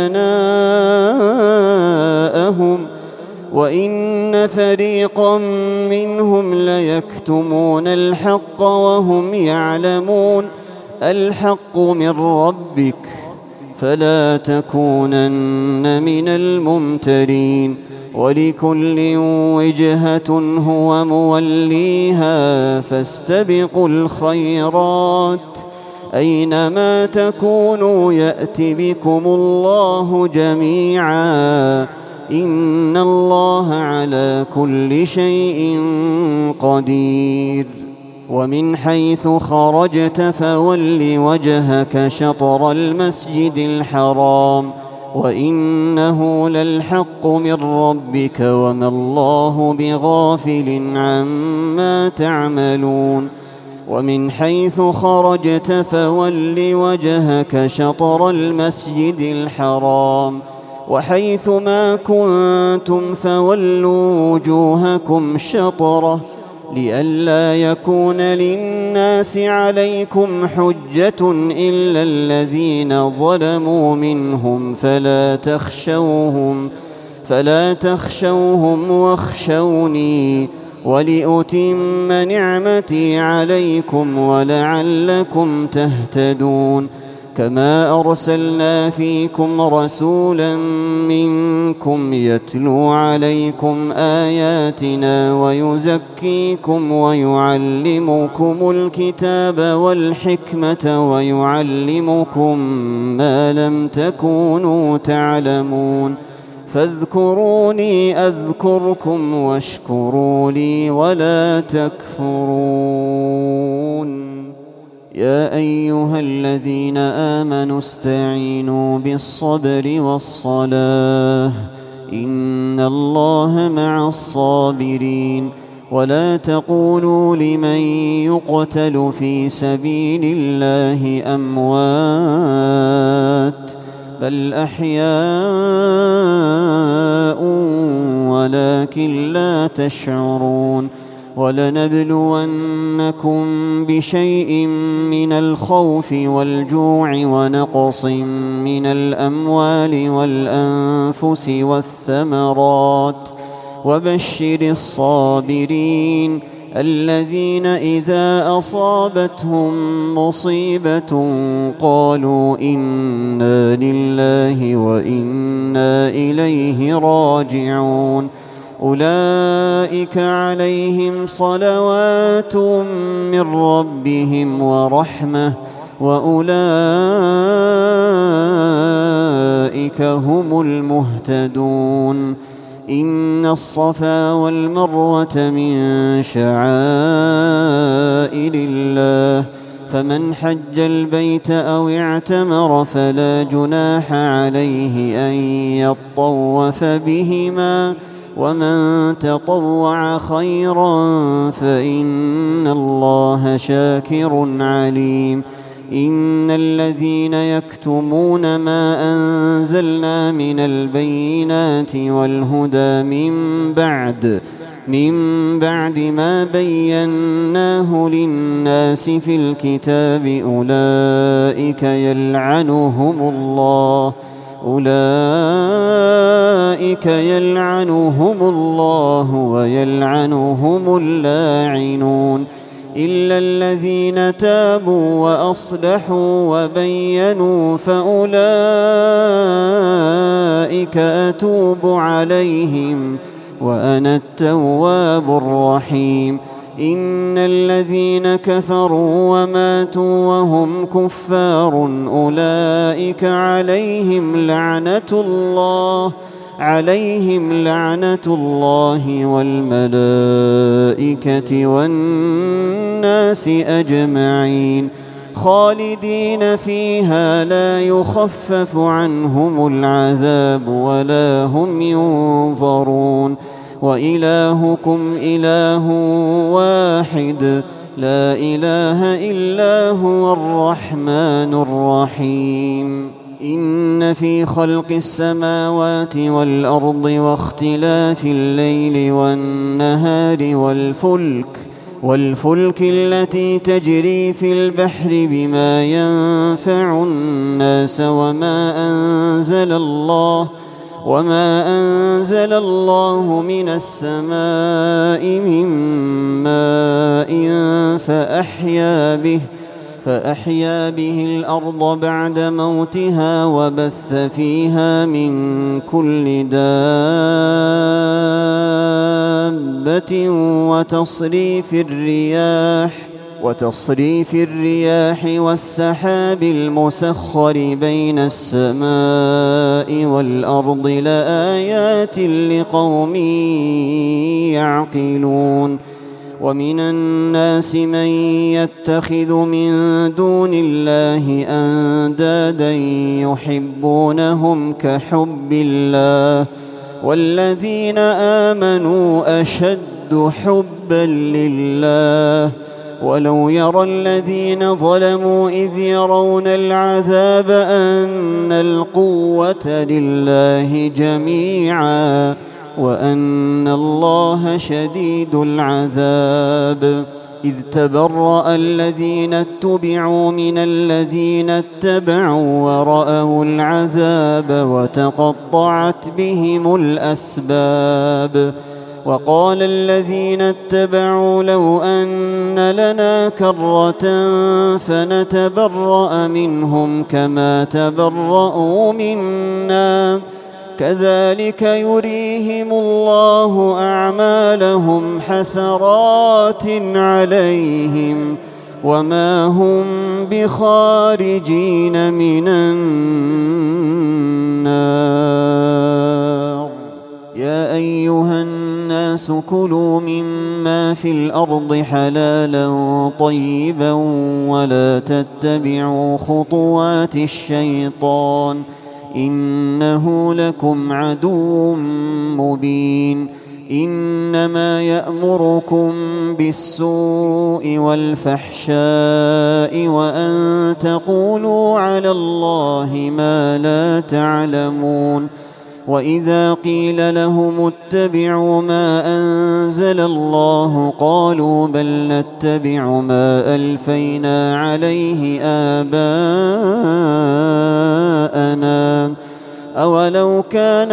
Speaker 2: أبناءهم وإن فريقا منهم ليكتمون الحق وهم يعلمون الحق من ربك فلا تكونن من الممترين ولكل وجهة هو موليها فاستبقوا الخيرات أينما تكونوا يأت بكم الله جميعا إن الله على كل شيء قدير ومن حيث خرجت فول وجهك شطر المسجد الحرام وإنه للحق من ربك وما الله بغافل عما تعملون ومن حيث خرجت فول وجهك شطر المسجد الحرام وحيث ما كنتم فولوا وجوهكم شطره لئلا يكون للناس عليكم حجة إلا الذين ظلموا منهم فلا تخشوهم واخشوني ولأتم نعمتي عليكم ولعلكم تهتدون كما أرسلنا فيكم رسولا منكم يتلو عليكم آياتنا ويزكيكم ويعلمكم الكتاب والحكمة ويعلمكم ما لم تكونوا تعلمون فاذكروني أذكركم واشكروا لي ولا تكفرون يا أيها الذين آمنوا استعينوا بالصبر والصلاة إن الله مع الصابرين ولا تقولوا لمن يقتل في سبيل الله أموات بل أحياء ولكن لا تشعرون ولنبلونكم بشيء من الخوف والجوع ونقص من الأموال والأنفس والثمرات وبشر الصابرين الذين إذا أصابتهم مصيبة قالوا إنا لله وإنا إليه راجعون أولئك عليهم صلوات من ربهم ورحمة وأولئك هم المهتدون إن الصفا والمروة من شعائر الله فمن حج البيت أو اعتمر فلا جناح عليه أن يطوف بهما ومن تطوع خيرا فإن الله شاكر عليم إن الذين يكتمون ما أنزلنا من البينات والهدى من بعد ما بيناه للناس في الكتاب أولئك يلعنهم الله ويلعنهم اللاعنون إلا الذين تابوا وأصلحوا وبينوا فأولئك أتوب عليهم وأنا التواب الرحيم إن الذين كفروا وماتوا وهم كفار أولئك عليهم لعنة الله والملائكة والناس أجمعين خالدين فيها لا يخفف عنهم العذاب ولا هم ينظرون وإلهكم إله واحد لا إله إلا هو الرحمن الرحيم إن في خلق السماوات والأرض واختلاف الليل والنهار والفلك التي تجري في البحر بما ينفع الناس وما أنزل الله من السماء من ماء فأحيا به الأرض بعد موتها وبث فيها من كل دابة وتصريف الرياح والسحاب المسخر بين السماء والأرض لآيات لقوم يعقلون. ومن الناس من يتخذ من دون الله أندادا يحبونهم كحب الله والذين آمنوا أشد حبا لله ولو يرى الذين ظلموا إذ يرون العذاب أن القوة لله جميعا وأن الله شديد العذاب. إذ تبرأ الذين اتبعوا من الذين اتبعوا ورأوا العذاب وتقطعت بهم الأسباب. وقال الذين اتبعوا لو أن لنا كرة فنتبرأ منهم كما تبرأوا منا كذلك يريهم الله أعمالهم حسرات عليهم وما هم بخارجين من النار. يا أيها الناس كلوا مما في الأرض حلالا طيبا ولا تتبعوا خطوات الشيطان إنه لكم عدو مبين. إنما يأمركم بالسوء والفحشاء وأن تقولوا على الله ما لا تعلمون. وإذا قيل لهم اتبعوا ما أنزل الله قالوا بل نتبع ما ألفينا عليه آباءنا أولو كان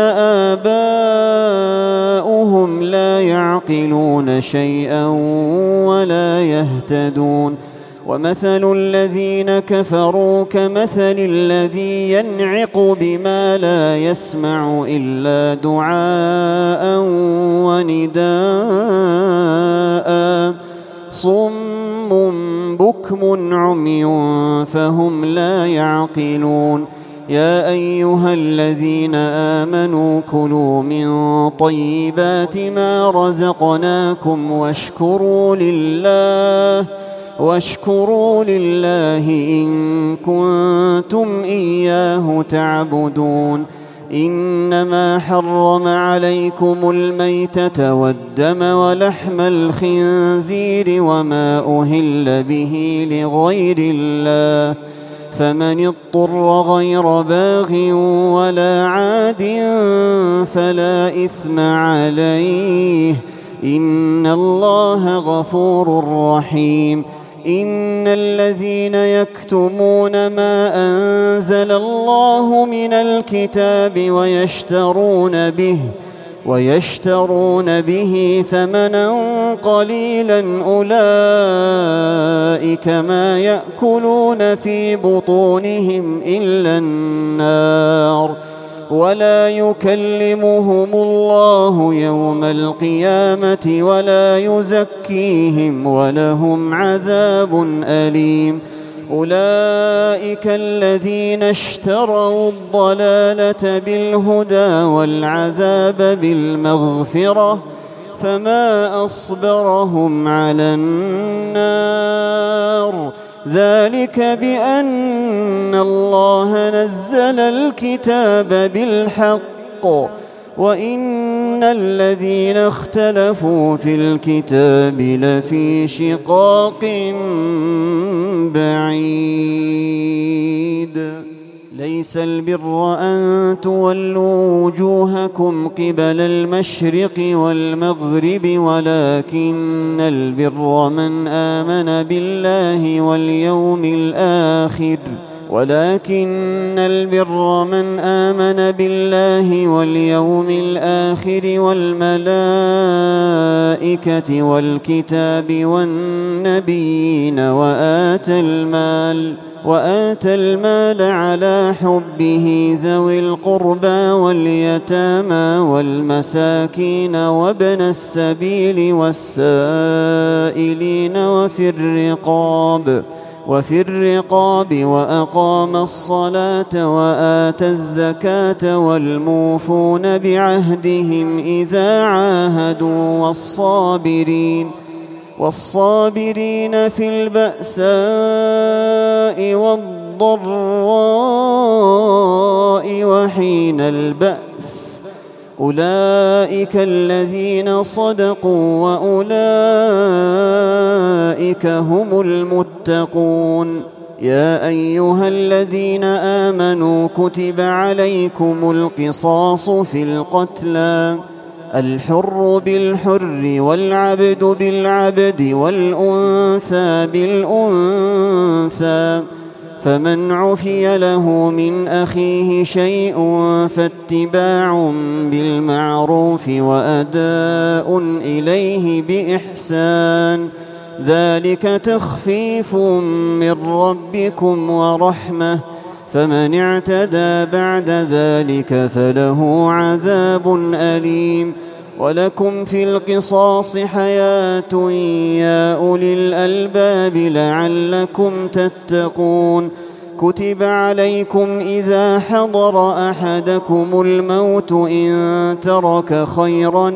Speaker 2: آباؤهم لا يعقلون شيئا ولا يهتدون. ومثل الذين كفروا كمثل الذي ينعق بما لا يسمع إلا دعاء ونداء صم بكم عمي فهم لا يعقلون. يا أيها الذين آمنوا كلوا من طيبات ما رزقناكم واشكروا لله إن كنتم إياه تعبدون. إنما حرم عليكم الميتة والدم ولحم الخنزير وما أهل به لغير الله فمن اضطر غير باغ ولا عاد فلا إثم عليه إن الله غفور رحيم. إن الذين يكتمون ما أنزل الله من الكتاب ويشترون به ثمنا قليلا أولئك ما يأكلون في بطونهم إلا النار ولا يكلمهم الله يوم القيامة ولا يزكيهم ولهم عذاب أليم. أولئك الذين اشتروا الضلالة بالهدى والعذاب بالمغفرة فما أصبرهم على النار ذلك بأن الله نزل الكتاب بالحق وإن الذين اختلفوا في الكتاب لفي شقاق بعيد. ليس البر أن تولوا وجوهكم قبل المشرق والمغرب ولكن البر من آمن بالله واليوم الآخر والملائكة الملائكة والكتاب والنبيين وآتى المال على حبه ذوي القربى واليتامى والمساكين وابن السبيل والسائلين وفي الرقاب وأقام الصلاة وآتى الزكاة والموفون بعهدهم إذا عاهدوا والصابرين في البأساء والضراء وحين البأس أولئك الذين صدقوا وأولئك هم المتقون. يا أيها الذين آمنوا كتب عليكم القصاص في القتلى الحر بالحر والعبد بالعبد والأنثى بالأنثى فمن عفي له من أخيه شيء فاتباع بالمعروف وأداء إليه بإحسان ذلك تخفيف من ربكم ورحمة فمن اعتدى بعد ذلك فله عذاب أليم. ولكم في القصاص حياة يا أولي الألباب لعلكم تتقون. كتب عليكم إذا حضر أحدكم الموت إن ترك خيرا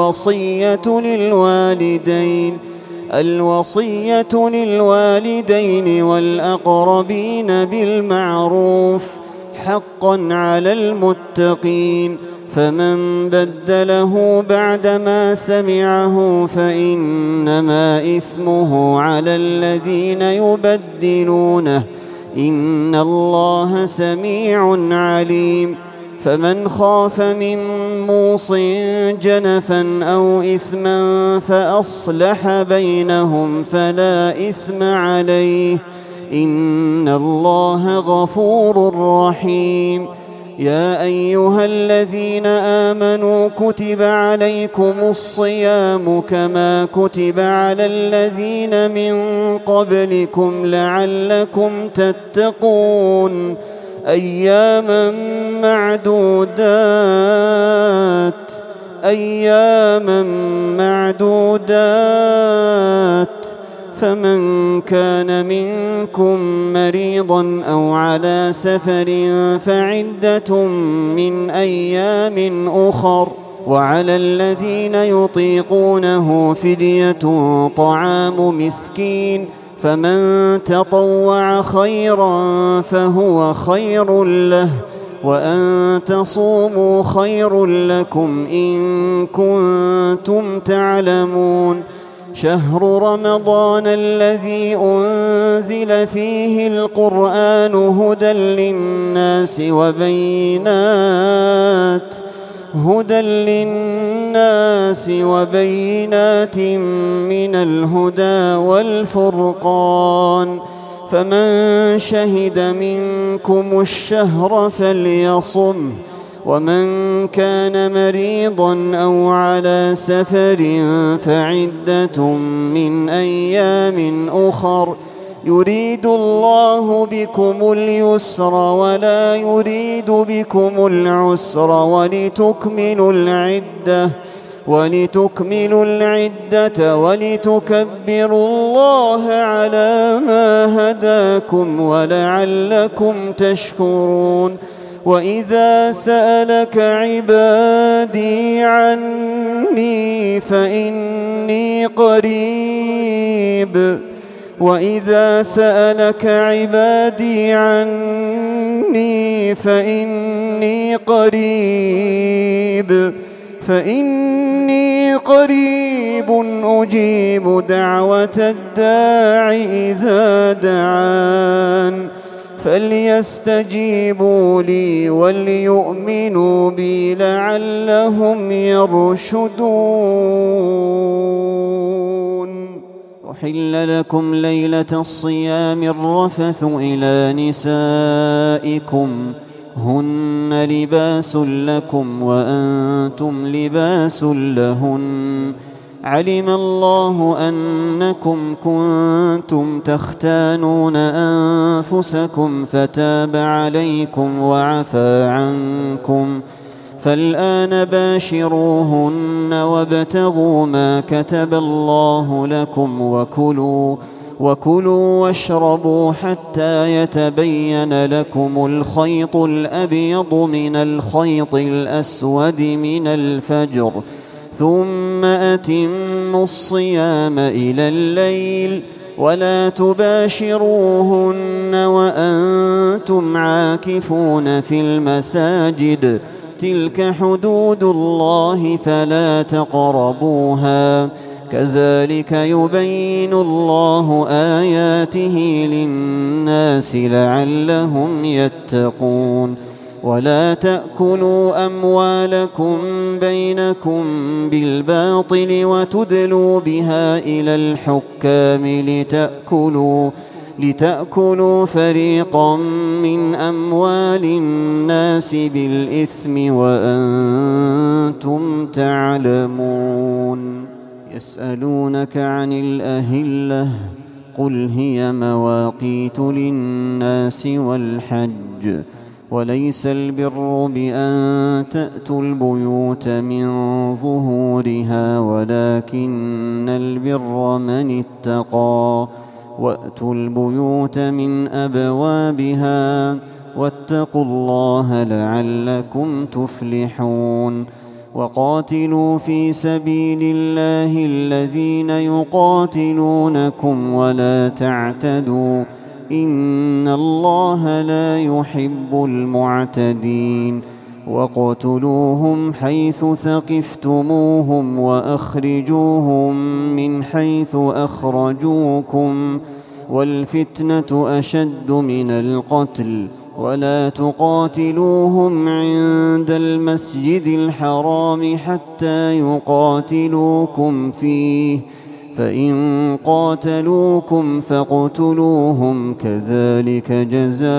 Speaker 2: الوصية للوالدين والأقربين بالمعروف حقا على المتقين. فمن بدله بعدما سمعه فإنما إثمه على الذين يبدلونه إن الله سميع عليم. فمن خاف من موص جنفا أو إثما فأصلح بينهم فلا إثم عليه إن الله غفور رحيم. يا أيها الذين آمنوا كتب عليكم الصيام كما كتب على الذين من قبلكم لعلكم تتقون أياما معدودات فمن كان منكم مريضا أو على سفر فعدة من أيام أخر وعلى الذين يطيقونه فدية طعام مسكين فمن تطوع خيرا فهو خير له وأن تصوموا خير لكم إن كنتم تعلمون. شهر رمضان الذي أنزل فيه القرآن هدى للناس وبينات من الهدى والفرقان فمن شهد منكم الشهر فليصم ومن كان مريضا أو على سفر فعدة من أيام أخر يريد الله بكم اليسر ولا يريد بكم العسر ولتكملوا العدة ولتكبروا الله على ما هداكم ولعلكم تشكرون. وإذا سألك عبادي عني فإني قريب أجيب دعوة الداع إذا دعان فليستجيبوا لي وليؤمنوا بي لعلهم يرشدون. أحل لكم ليلة الصيام الرفث إلى نسائكم هن لباس لكم وأنتم لباس لهن علم الله أنكم كنتم تختانون أنفسكم فتاب عليكم وعفى عنكم، فالآن باشروهن وابتغوا ما كتب الله لكم وكلوا واشربوا حتى يتبين لكم الخيط الأبيض من الخيط الأسود من الفجر، ثم أتموا الصيام إلى الليل ولا تباشروهن وأنتم عاكفون في المساجد، تلك حدود الله فلا تقربوها، كذلك يبين الله آياته للناس لعلهم يتقون. ولا تأكلوا أموالكم بينكم بالباطل وتدلوا بها إلى الحكام لتأكلوا فريقا من أموال الناس بالإثم وأنتم تعلمون. يسألونك عن الأهلة قل هي مواقيت للناس والحج، وليس البر بأن تأتوا البيوت من ظهورها ولكن البر من اتقى، وأتوا البيوت من أبوابها واتقوا الله لعلكم تفلحون. وقاتلوا في سبيل الله الذين يقاتلونكم ولا تعتدوا إن الله لا يحب المعتدين. واقتلوهم حيث ثقفتموهم وأخرجوهم من حيث أخرجوكم، والفتنة أشد من القتل، ولا تقاتلوهم عند المسجد الحرام حتى يقاتلوكم فيه، فإن قاتلوكم فاقتلوهم، كذلك جزاء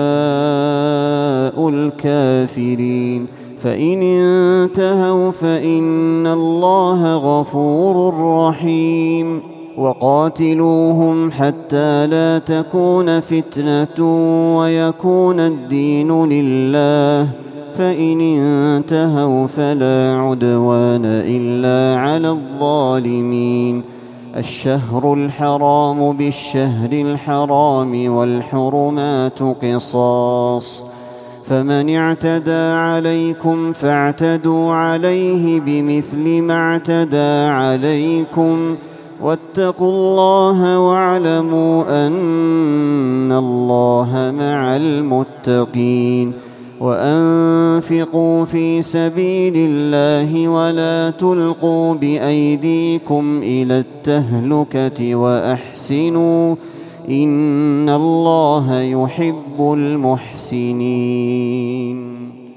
Speaker 2: الكافرين. فإن انتهوا فإن الله غفور رحيم. وقاتلوهم حتى لا تكون فتنة ويكون الدين لله، فإن انتهوا فلا عدوان إلا على الظالمين. الشهر الحرام بالشهر الحرام والحرمات قصاص، فمن اعتدى عليكم فاعتدوا عليه بمثل ما اعتدى عليكم، واتقوا الله واعلموا أن الله مع المتقين. وأنفقوا في سبيل الله ولا تلقوا بأيديكم إلى التهلكة وأحسنوا إن الله يحب المحسنين.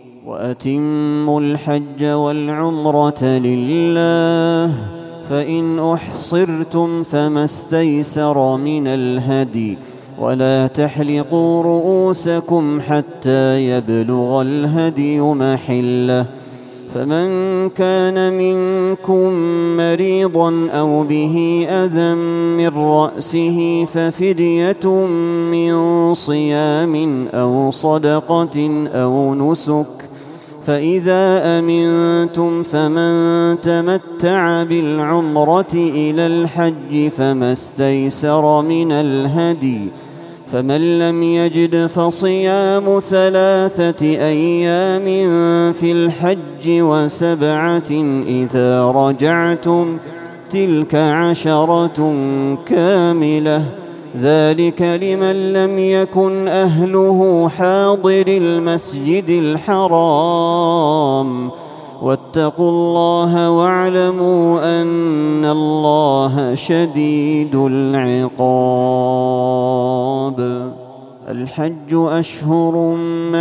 Speaker 2: وأتموا الحج والعمرة لله، فإن أحصرتم فما استيسر من الهدي، ولا تحلقوا رؤوسكم حتى يبلغ الهدي محله، فمن كان منكم مريضا أو به أذى من رأسه ففدية من صيام أو صدقة أو نسك، فإذا أمنتم فمن تمتع بالعمرة إلى الحج فما استيسر من الهدي، فمن لم يجد فصيام 3 أيام في الحج و7 إذا رجعتم، تلك 10 كاملة، ذلك لمن لم يكن أهله حاضر المسجد الحرام. واتقوا الله واعلموا أن الله شديد العقاب. الحج أشهر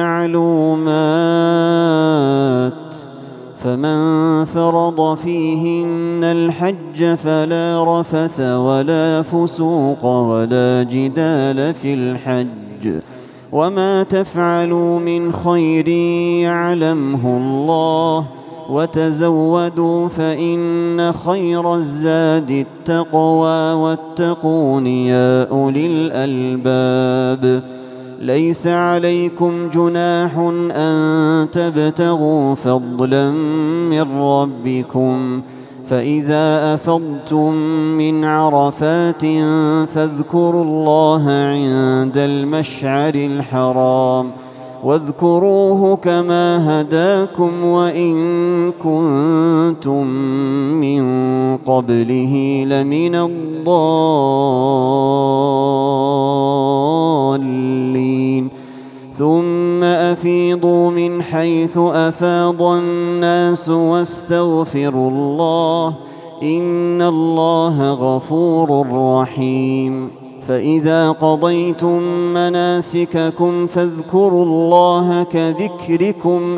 Speaker 2: معلومات، فمن فرض فيهن الحج فلا رفث ولا فسوق ولا جدال في الحج، وما تفعلوا من خير يعلمه الله، وتزودوا فإن خير الزاد التقوى واتقون يا أولي الألباب. ليس عليكم جناح أن تبتغوا فضلا من ربكم، فإذا أفضتم من عرفات فاذكروا الله عند المشعر الحرام، واذكروه كما هداكم وإن كنتم من قبله لمن الضالين. ثم أفيضوا من حيث أفاض الناس واستغفروا الله إن الله غفور رحيم. فإذا قضيتم مناسككم فاذكروا الله كذكركم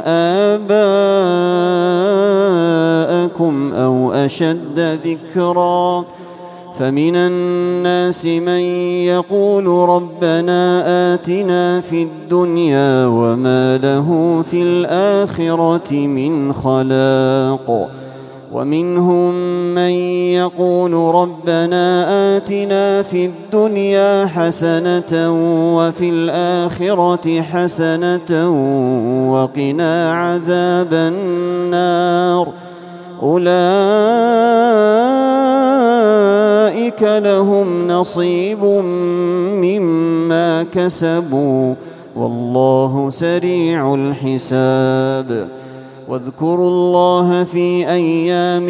Speaker 2: آباءكم أو أشد ذكرا. فمن الناس من يقول ربنا آتنا في الدنيا وما له في الآخرة من خلاق، ومنهم من يقول ربنا آتنا في الدنيا حسنة وفي الآخرة حسنة وقنا عذاب النار. أولئك لهم نصيب مما كسبوا والله سريع الحساب. واذكروا الله في أيام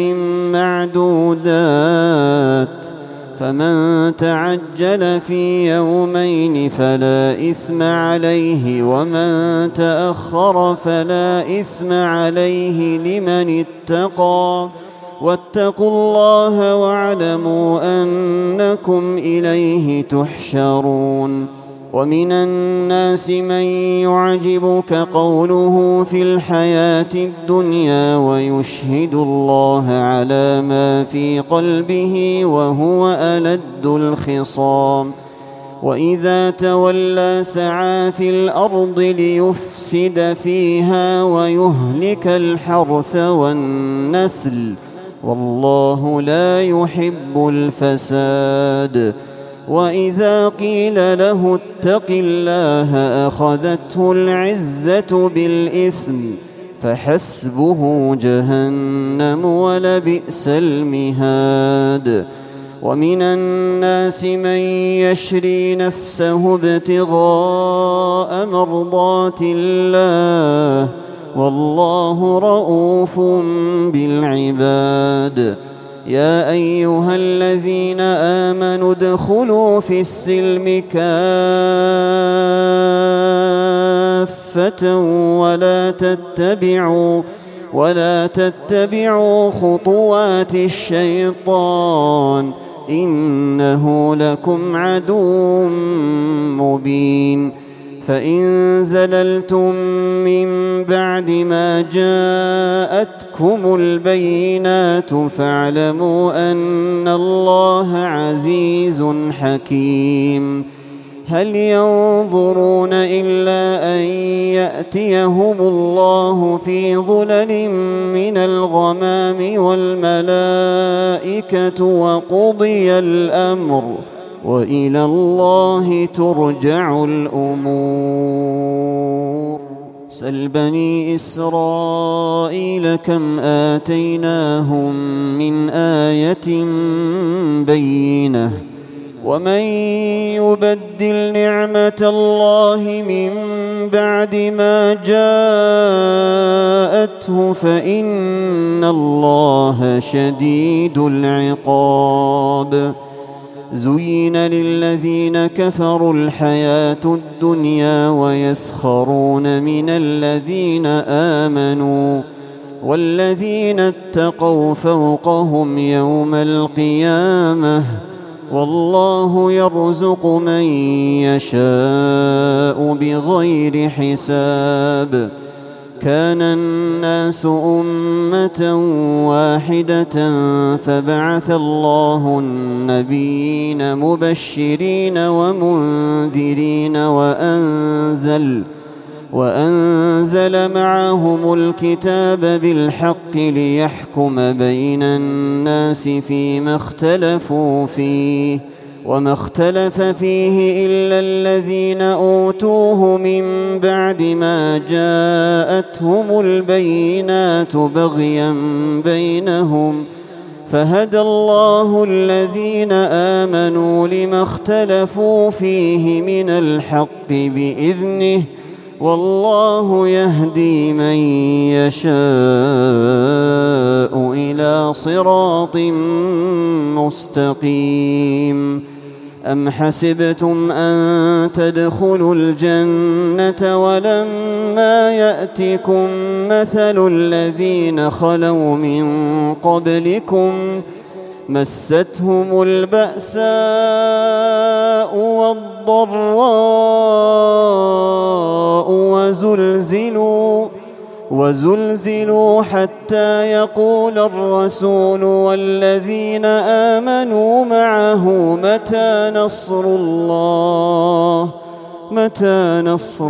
Speaker 2: معدودات، فمن تعجل في يومين فلا إثم عليه ومن تأخر فلا إثم عليه لمن اتقى. واتقوا الله واعلموا أنكم إليه تحشرون. ومن الناس من يعجبك قوله في الحياة الدنيا ويشهد الله على ما في قلبه وهو ألد الخصام. وإذا تولى سعى في الأرض ليفسد فيها ويهلك الحرث والنسل والله لا يحب الفساد. وإذا قيل له اتق الله أخذته العزة بالإثم فحسبه جهنم ولبئس المهاد. ومن الناس من يشري نفسه ابتغاء مرضات الله والله رؤوف بالعباد. يا أيها الذين آمنوا ادخلوا في السلم كافة ولا تتبعوا خطوات الشيطان إنه لكم عدو مبين. فإن زللتم من بعد ما جاءتكم البينات فاعلموا أن الله عزيز حكيم. هل ينظرون إلا أن يأتيهم الله في ظلل من الغمام والملائكة وقضي الأمر وإلى الله ترجع الأمور. سل بني إسرائيل كم آتيناهم من آية بينة ومن يبدل نعمة الله من بعد ما جاءته فإن الله شديد العقاب. زين للذين كفروا الحياة الدنيا ويسخرون من الذين آمنوا والذين اتقوا فوقهم يوم القيامة والله يرزق من يشاء بغير حساب. كان الناس أمة واحدة فبعث الله النبيين مبشرين ومنذرين وأنزل معهم الكتاب بالحق ليحكم بين الناس فيما اختلفوا فيه وما اختلف فيه إلا الذين أوتوه من بعد ما جاءتهم البينات بغيا بينهم فهدى الله الذين آمنوا لما اختلفوا فيه من الحق بإذنه والله يهدي من يشاء إلى صراط مستقيم. أم حسبتم أن تدخلوا الجنة ولما يأتكم مثل الذين خلوا من قبلكم مستهم البأساء والضراء وزلزلوا حتى يقول الرسول والذين آمنوا معه متى نصر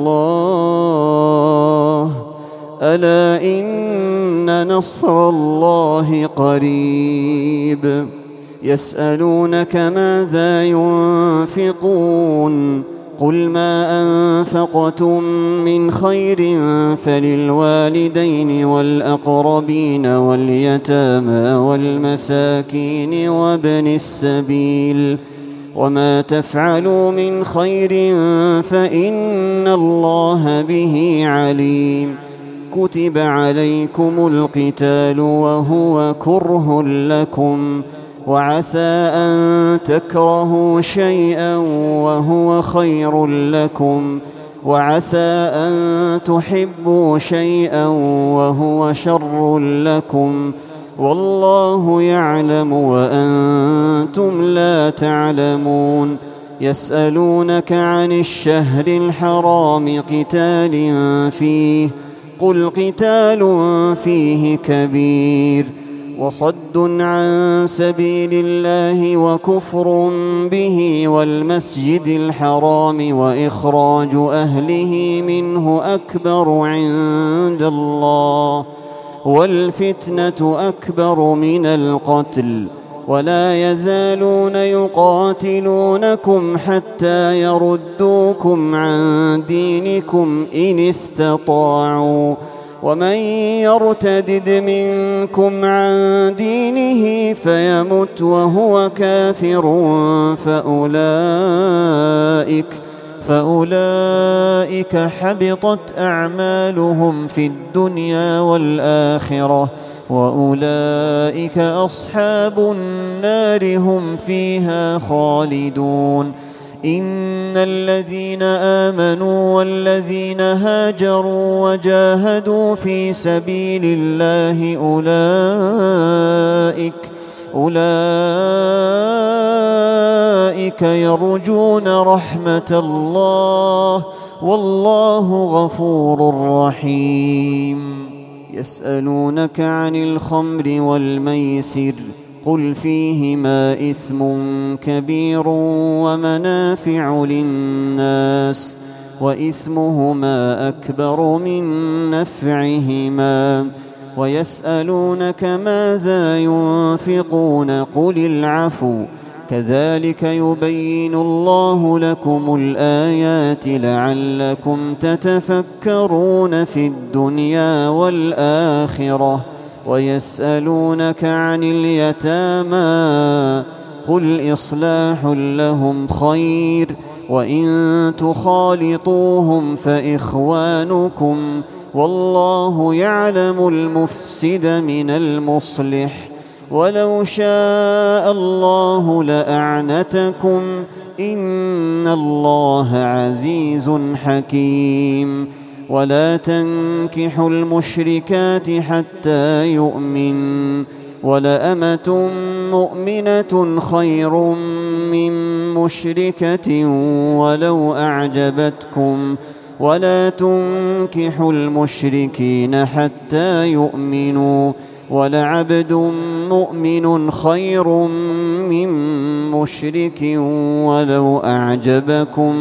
Speaker 2: الله ألا إن نصر الله قريب. يسألونك ماذا ينفقون قل ما أنفقتم من خير فللوالدين والأقربين واليتامى والمساكين وابن السبيل وما تفعلوا من خير فإن الله به عليم. كتب عليكم القتال وهو كره لكم وعسى أن تكرهوا شيئا وهو خير لكم وعسى أن تحبوا شيئا وهو شر لكم والله يعلم وأنتم لا تعلمون. يسألونك عن الشهر الحرام قتال فيه قل قتال فيه كبير وصد عن سبيل الله وكفر به والمسجد الحرام وإخراج أهله منه أكبر عند الله والفتنة أكبر من القتل ولا يزالون يقاتلونكم حتى يردوكم عن دينكم إن استطاعوا ومن يرتدد منكم عن دينه فيمت وهو كافر فأولئك حبطت أعمالهم في الدنيا والآخرة وأولئك أصحاب النار هم فيها خالدون. إن الذين آمنوا والذين هاجروا وجاهدوا في سبيل الله أولئك يرجون رحمة الله والله غفور رحيم. يسألونك عن الخمر والميسر قل فيهما إثم كبير ومنافع للناس وإثمهما أكبر من نفعهما ويسألونك ماذا ينفقون قل العفو كذلك يبين الله لكم الآيات لعلكم تتفكرون في الدنيا والآخرة. ويسألونك عن اليتامى قل إصلاح لهم خير وإن تخالطوهم فإخوانكم والله يعلم المفسد من المصلح ولو شاء الله لأعنتكم إن الله عزيز حكيم. ولا تنكحوا المشركات حتى يؤمن ولأمة مؤمنة خير من مشركة ولو أعجبتكم ولا تنكحوا المشركين حتى يؤمنوا ولعبد مؤمن خير من مشرك ولو أعجبكم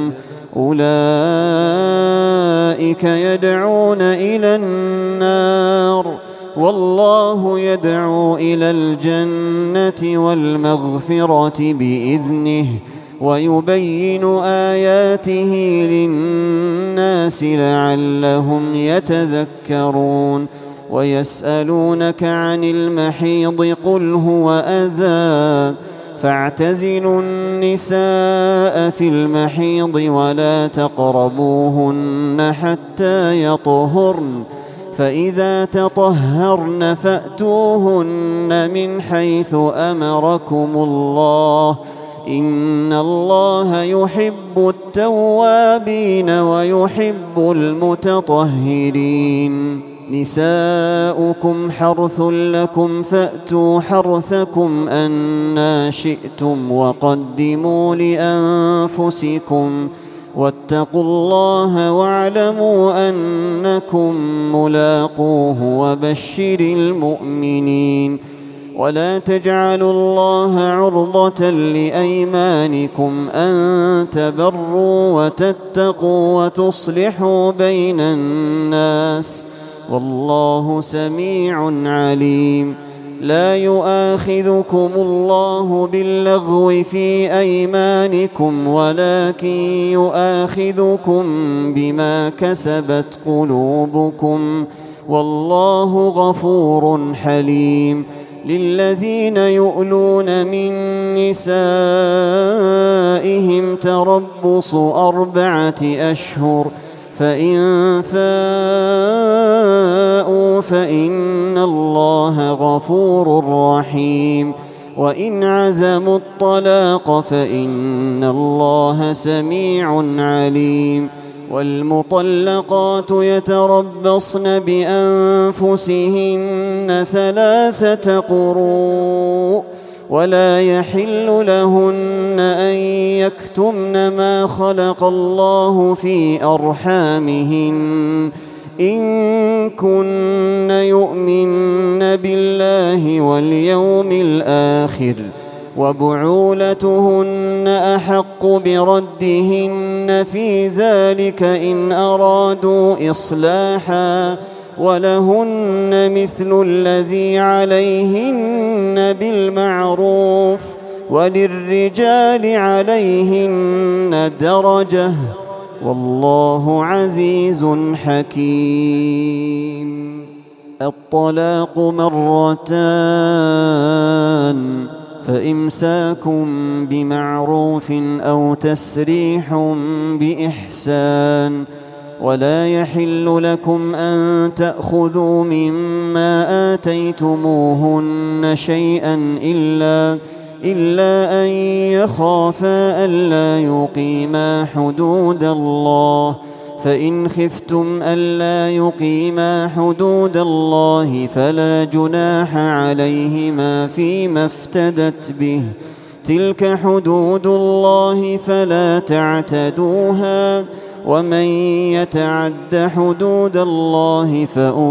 Speaker 2: أولئك يدعون إلى النار والله يدعو إلى الجنة والمغفرة بإذنه ويبين آياته للناس لعلهم يتذكرون ويسألونك عن المحيض قل هو أذى فاعتزلوا النساء في المحيض ولا تقربوهن حتى يطهرن فإذا تطهرن فأتوهن من حيث أمركم الله إن الله يحب التوابين ويحب المتطهرين نساؤكم حرث لكم فأتوا حرثكم أنى شئتم وقدموا لأنفسكم واتقوا الله واعلموا أنكم ملاقوه وبشر المؤمنين ولا تجعلوا الله عرضة لأيمانكم أن تبروا وتتقوا وتصلحوا بين الناس والله سميع عليم لا يؤاخذكم الله باللغو في أيمانكم ولكن يؤاخذكم بما كسبت قلوبكم والله غفور حليم للذين يؤلون من نسائهم تربص 4 أشهر فإن فاءوا فإن الله غفور رحيم وإن عزموا الطلاق فإن الله سميع عليم والمطلقات يتربصن بأنفسهن 3 قروء ولا يحل لهن أن يكتمن ما خلق الله في أرحامهن إن كن يؤمن بالله واليوم الآخر وبعولتهن أحق بردهن في ذلك إن أرادوا إصلاحا ولهن مثل الذي عليهن بالمعروف وللرجال عليهن درجة والله عزيز حكيم الطلاق 2 فإمساك بمعروف أو تسريح بإحسان ولا يحل لكم أن تأخذوا مما آتيتموهن شيئا إلا أن يخافا ألا يقيما حدود الله فإن خفتم ألا يقيما حدود الله فلا جناح عليهما فيما افتدت به تلك حدود الله فلا تعتدوها ومن يتعد حدود الله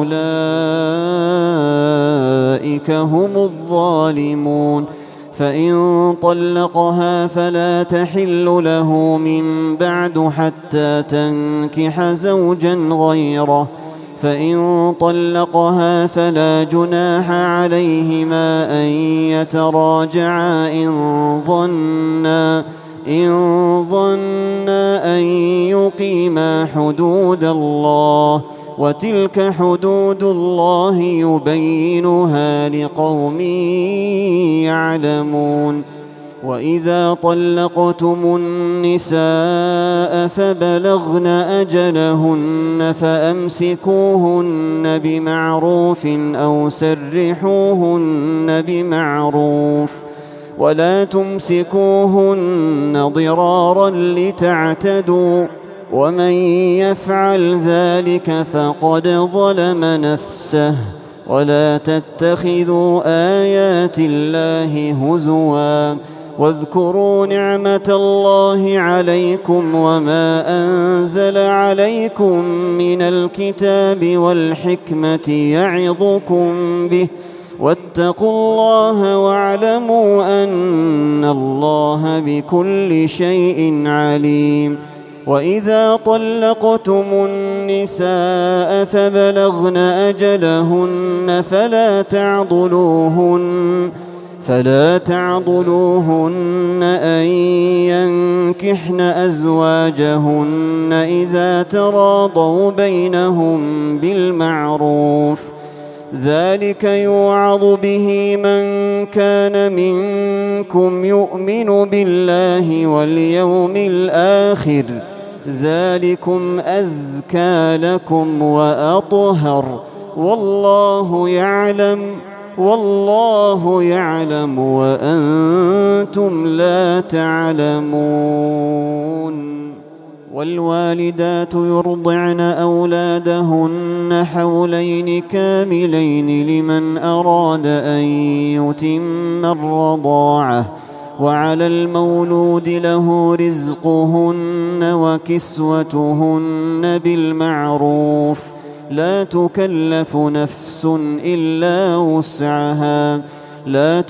Speaker 2: فأولئك هم الظالمون فإن طلقها فلا تحل له من بعد حتى تنكح زوجا غيره فإن طلقها فلا جناح عليهما أن يتراجعا إن ظنا أن يقيما حدود الله وتلك حدود الله يبينها لقوم يعلمون وإذا طلقتم النساء فبلغن أجلهن فأمسكوهن بمعروف أو سرحوهن بمعروف ولا تمسكوهن ضرارا لتعتدوا ومن يفعل ذلك فقد ظلم نفسه ولا تتخذوا آيات الله هزوا واذكروا نعمة الله عليكم وما أنزل عليكم من الكتاب والحكمة يعظكم به واتقوا الله واعلموا أن الله بكل شيء عليم وإذا طلقتم النساء فبلغن أجلهن فلا تعضلوهن أن ينكحن أزواجهن إذا تراضوا بينهم بالمعروف، ذلك يوعظ به من كان منكم يؤمن بالله واليوم الآخر، ذلكم أزكى لكم وأطهر، والله يعلم وأنتم لا تعلمون. والوالدات يرضعن أولادهن حولين كاملين لمن أراد أن يتم الرضاعة، وعلى المولود له رزقهن وكسوتهن بالمعروف، لا تكلف نفس إلا وسعها، لا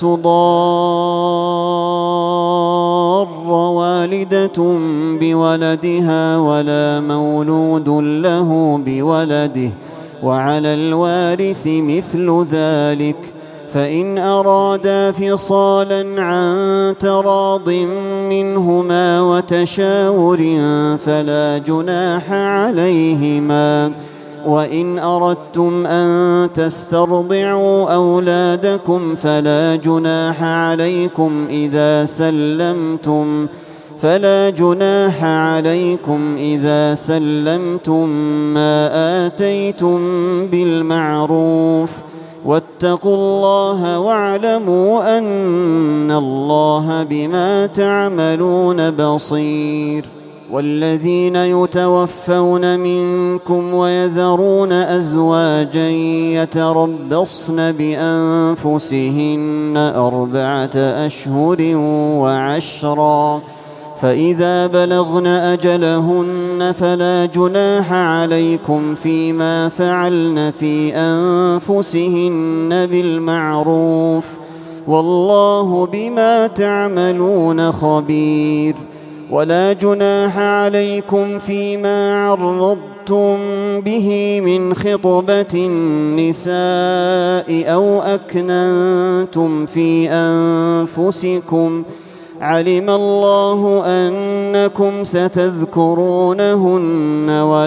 Speaker 2: تضار والدة بولدها ولا مولود له بولده، وعلى الوارث مثل ذلك، فإن أرادا فصالا عن تراض منهما وتشاور فلا جناح عليهما. وإن أردتم أن تسترضعوا أولادكم فلا جناح عليكم إذا سلمتم ما آتيتم بالمعروف، واتقوا الله واعلموا أن الله بما تعملون بصير. والذين يتوفون منكم ويذرون أزواجا يتربصن بأنفسهن 4 أشهر و10، فإذا بلغن أجلهن فلا جناح عليكم فيما فعلن في أنفسهن بالمعروف، والله بما تعملون خبير. ولا جناح عليكم فيما عرضتم به من خطبة النساء أو أكننتم في أنفسكم، علم الله أنكم ستذكرونهن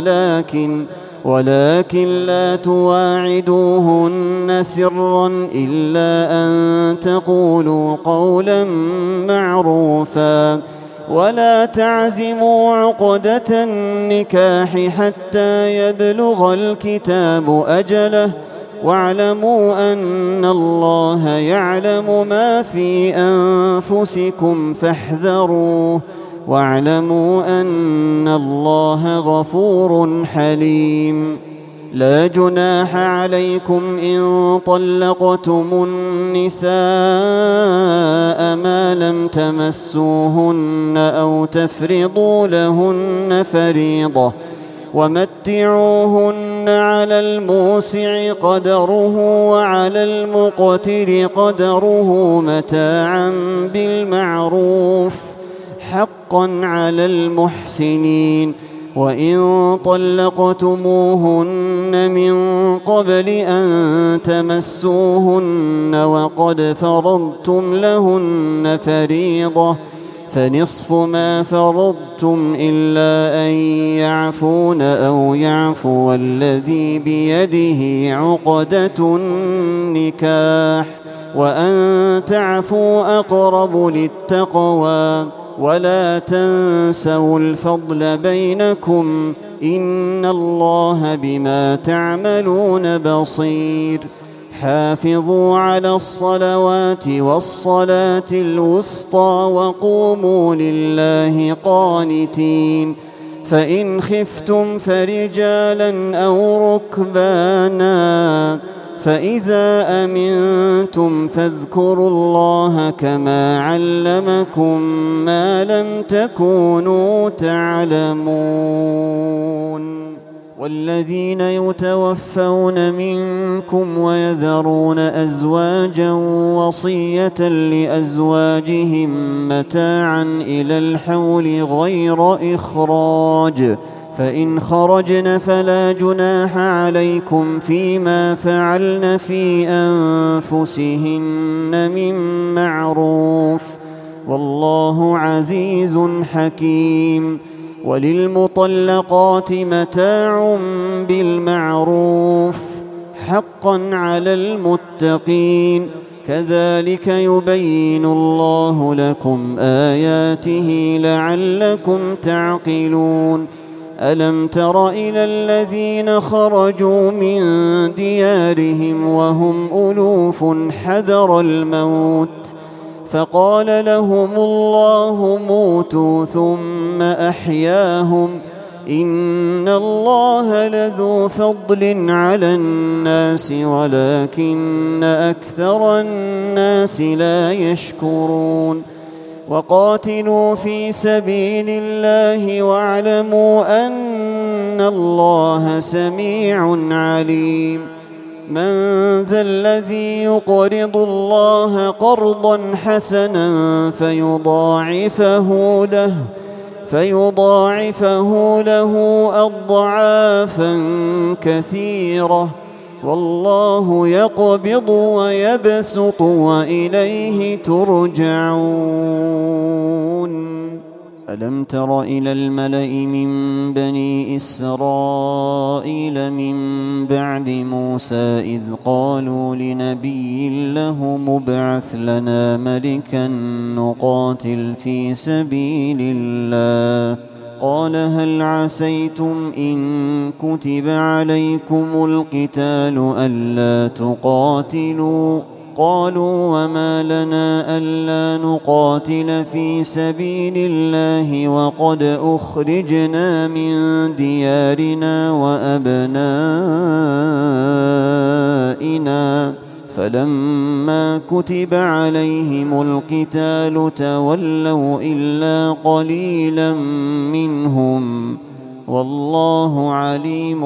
Speaker 2: ولكن لا تواعدوهن سرا إلا أن تقولوا قولا معروفا، ولا تعزموا عقدة النكاح حتى يبلغ الكتاب أجله، واعلموا أن الله يعلم ما في أنفسكم فاحذروه، واعلموا أن الله غفور حليم. لا جناح عليكم إن طلقتم النساء ما لم تمسوهن أو تفرضوا لهن فريضة، ومتعوهن على الموسع قدره وعلى المقتر قدره متاعا بالمعروف، حقا على المحسنين. وإن طلقتموهن من قبل أن تمسوهن وقد فرضتم لهن فريضة فنصف ما فرضتم إلا أن يعفون أو يعفو الذي بيده عقدة النكاح، وأن تعفوا أقرب للتقوى، ولا تنسوا الفضل بينكم، إن الله بما تعملون بصير. حافظوا على الصلوات والصلاة الوسطى وقوموا لله قانتين، فإن خفتم فرجالا أو ركبانا، فإذا أمنتم فاذكروا الله كما علمكم ما لم تكونوا تعلمون. والذين يتوفون منكم ويذرون أزواجا وصية لأزواجهم متاعا إلى الحول غير إخراج، فإن خرجن فلا جناح عليكم فيما فعلن في أنفسهن من معروف، والله عزيز حكيم. وللمطلقات متاع بالمعروف حقا على المتقين، كذلك يبين الله لكم آياته لعلكم تعقلون. ألم تر إلى الذين خرجوا من ديارهم وهم ألوف حذر الموت فقال لهم الله موتوا ثم أحياهم، إن الله لذو فضل على الناس ولكن أكثر الناس لا يشكرون. وقاتلوا في سبيل الله واعلموا أن الله سميع عليم. من ذا الذي يقرض الله قرضا حسنا فيضاعفه له أضعافا كثيرة، والله يقبض ويبسط وإليه ترجعون. ألم تر إلى الملأ من بني إسرائيل من بعد موسى إذ قالوا لنبي له مبعث لنا ملكا نقاتل في سبيل الله، قال هل عسيتم إن كتب عليكم القتال ألا تقاتلوا؟ قالوا وما لنا ألا نقاتل في سبيل الله وقد أخرجنا من ديارنا وأبنائنا، فلما كتب عليهم القتال تولوا إلا قليلا منهم، والله عليم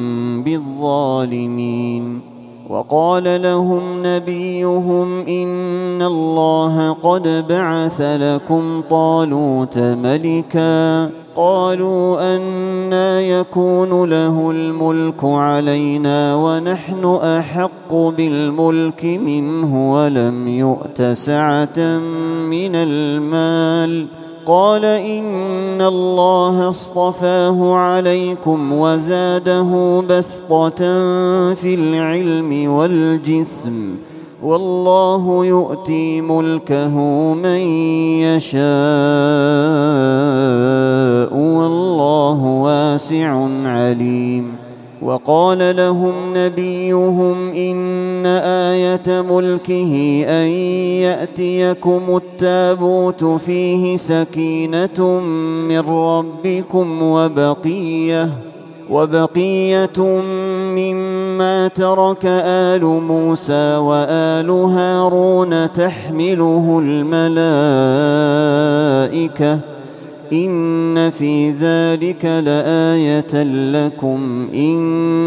Speaker 2: بالظالمين. وقال لهم نبيهم إن الله قد بعث لكم طالوت ملكا، قالوا أنى يكون له الملك علينا ونحن أحق بالملك منه ولم يؤت سعة من المال، قال إن الله اصطفاه عليكم وزاده بسطة في العلم والجسم، والله يؤتي ملكه من يشاء والله واسع عليم. وقال لهم نبيهم إن آية ملكه أن يأتيكم التابوت فيه سكينة من ربكم وبقية مما ترك آل موسى وآل هارون تحمله الملائكة، إن في ذلك لآية لكم إن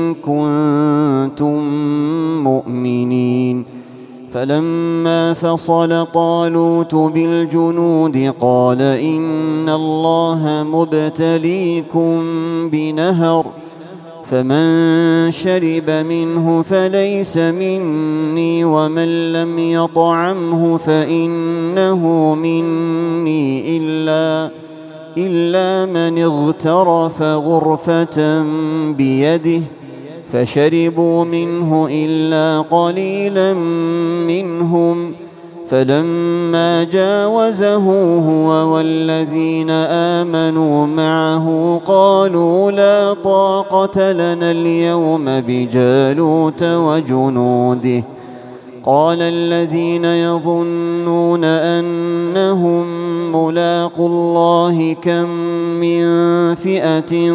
Speaker 2: كنتم مؤمنين. فلما فصل طالوت بالجنود قال إن الله مبتليكم بنهر، فمن شرب منه فليس مني ومن لم يطعمه فإنه مني إلا من اغترف غرفة بيده، فشربوا منه إلا قليلا منهم، فلما جاوزه هو والذين آمنوا معه قالوا لا طاقة لنا اليوم بجالوت وجنوده، قال الذين يظنون أنهم ملاقو الله كم من فئة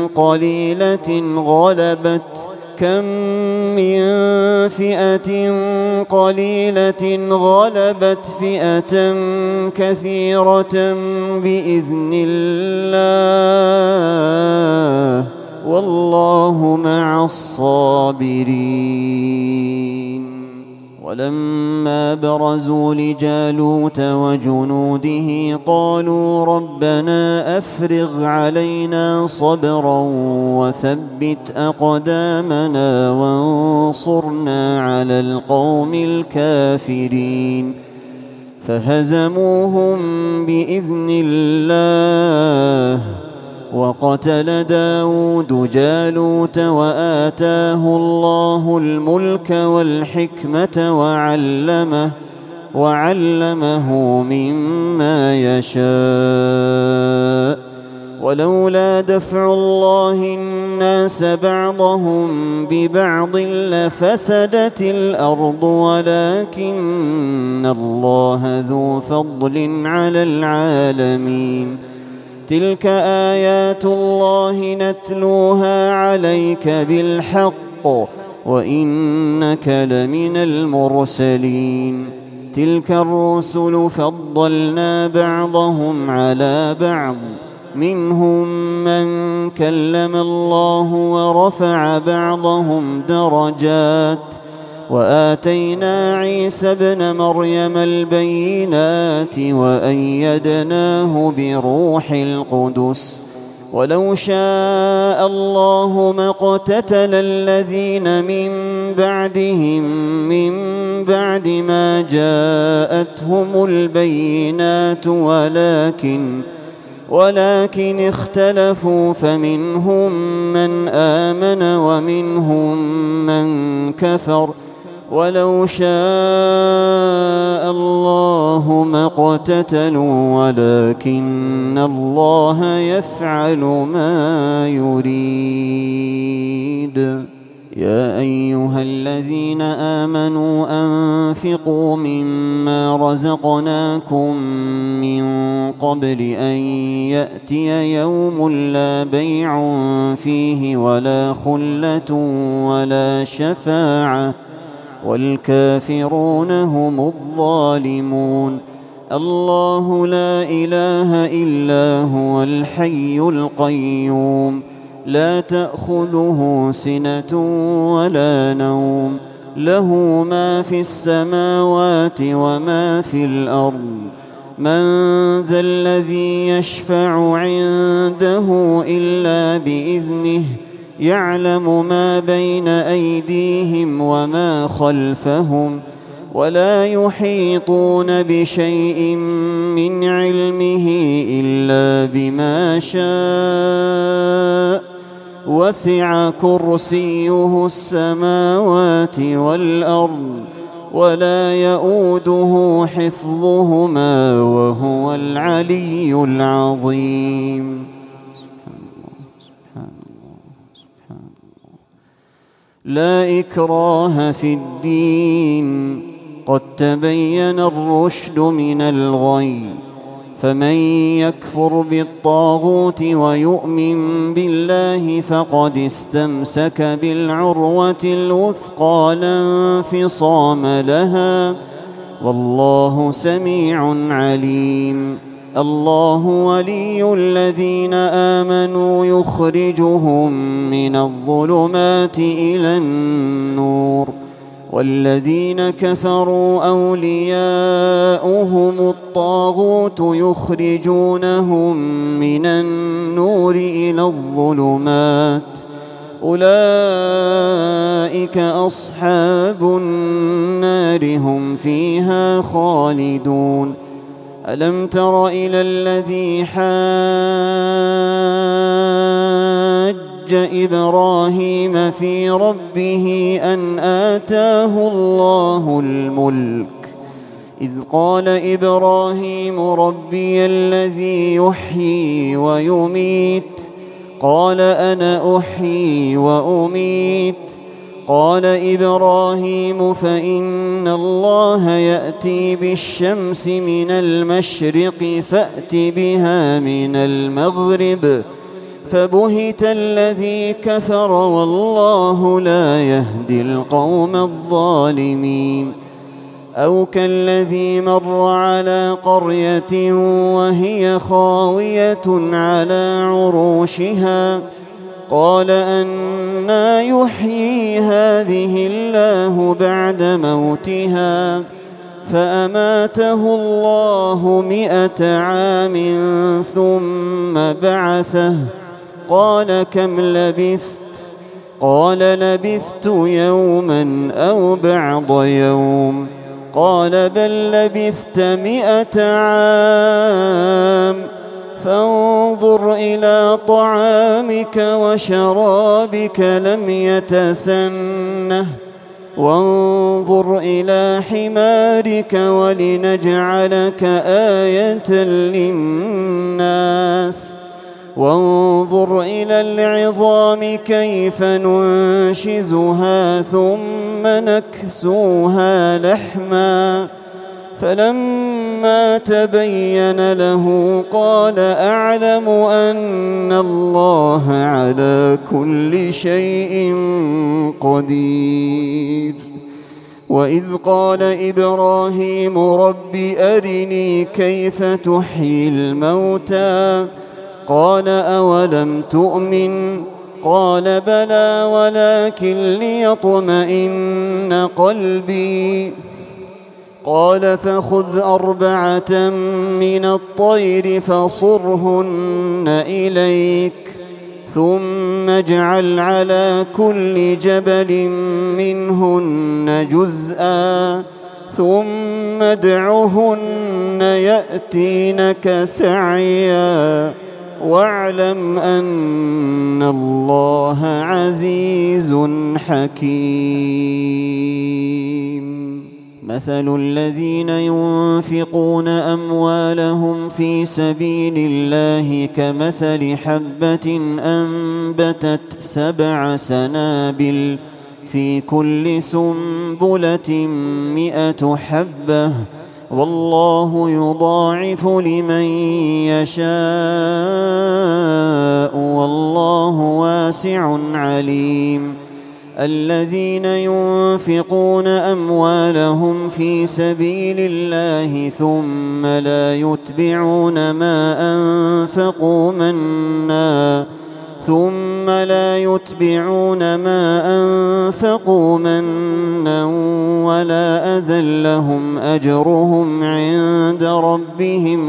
Speaker 2: قليلة غلبت فئة كثيرة بإذن الله، والله مع الصابرين. ولما برزوا لجالوت وجنوده قالوا ربنا أفرغ علينا صبرا وثبت أقدامنا وانصرنا على القوم الكافرين. فهزموهم بإذن الله وقتل داود جالوت وآتاه الله الملك والحكمة وعلمه مما يشاء. ولولا دفع الله الناس بعضهم ببعض لفسدت الأرض ولكن الله ذو فضل على العالمين. تلك آيات الله نتلوها عليك بالحق وإنك لمن المرسلين. تلك الرسل فضلنا بعضهم على بعض منهم من كلم الله ورفع بعضهم درجات وآتينا عيسى ابن مريم البينات وأيدناه بروح القدس. ولو شاء الله ما اقتتل الذين من بعدهم من بعد ما جاءتهم البينات ولكن اختلفوا فمنهم من آمن ومنهم من كفر. ولو شاء الله ما اقتتلوا ولكن الله يفعل ما يريد. يا أيها الذين آمنوا أنفقوا مما رزقناكم من قبل أن يأتي يوم لا بيع فيه ولا خلة ولا شفاعة والكافرون هم الظالمون. الله لا إله إلا هو الحي القيوم لا تأخذه سنة ولا نوم له ما في السماوات وما في الأرض. من ذا الذي يشفع عنده إلا بإذنه يعلم ما بين أيديهم وما خلفهم ولا يحيطون بشيء من علمه إلا بما شاء. وسع كرسيه السماوات والأرض ولا يؤوده حفظهما وهو العلي العظيم. لا إكراه في الدين قد تبين الرشد من الغي. فمن يكفر بالطاغوت ويؤمن بالله فقد استمسك بالعروة الوثقى لا انفصام لها والله سميع عليم. الله ولي الذين آمنوا يخرجهم من الظلمات إلى النور والذين كفروا أولياؤهم الطاغوت يخرجونهم من النور إلى الظلمات أولئك أصحاب النار هم فيها خالدون. ألم تر إلى الذي حاج إبراهيم في ربه أن آتاه الله الملك إذ قال إبراهيم ربي الذي يحيي ويميت قال أنا أحيي وأميت قال إبراهيم فإن الله يأتي بالشمس من المشرق فأت بها من المغرب فبهت الذي كفر والله لا يهدي القوم الظالمين. أو كالذي مر على قرية وهي خاوية على عروشها قال أنى يحيي هذه الله بعد موتها فأماته الله 100 عام ثم بعثه قال كم لبثت قال لبثت يوما أو بعض يوم قال بل لبثت 100 عام فانظر إلى طعامك وشرابك لم يتسنه وانظر إلى حمارك ولنجعلك آية للناس وانظر إلى العظام كيف ننشزها ثم نكسوها لحما فلما تبين له قال أعلم أن الله على كل شيء قدير. وإذ قال إبراهيم رب أرني كيف تحيي الموتى قال أولم تؤمن قال بلى ولكن ليطمئن قلبي قال فخذ 4 من الطير فصرهن إليك ثم اجعل على كل جبل منهن جزءا ثم ادعهن يأتينك سعيا واعلم أن الله عزيز حكيم. مثل الذين ينفقون أموالهم في سبيل الله كمثل حبة أنبتت 7 سنابل في كل سنبلة 100 حبة والله يضاعف لمن يشاء والله واسع عليم. الذين ينفقون أموالهم في سبيل الله ثم لا يتبعون ما أنفقوا منا ولا أذى لهم أجرهم عند ربهم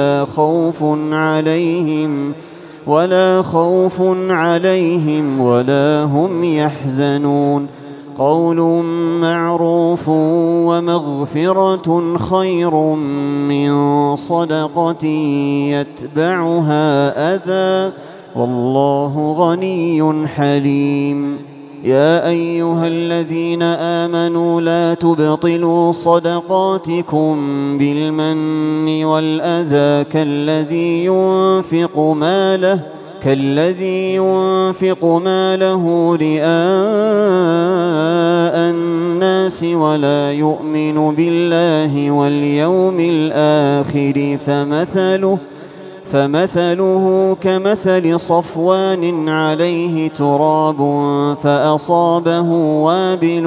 Speaker 2: ولا خوف عليهم ولا هم يحزنون. قول معروف ومغفرة خير من صدقة يتبعها أذى والله غني حليم. يا أيها الذين آمنوا لا تبطلوا صدقاتكم بالمن والأذى كالذي ينفق ماله رئاء الناس ولا يؤمن بالله واليوم الآخر فمثله كمثل صفوان عليه تراب فأصابه وابل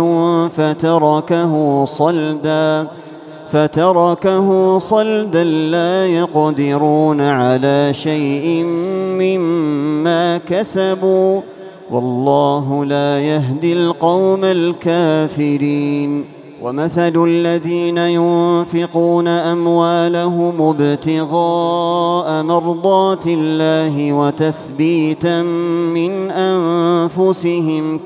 Speaker 2: فتركه صلدا لا يقدرون على شيء مما كسبوا والله لا يهدي القوم الكافرين. ومثل الذين ينفقون أموالهم ابتغاء مرضات الله وتثبيتا من أنفسهم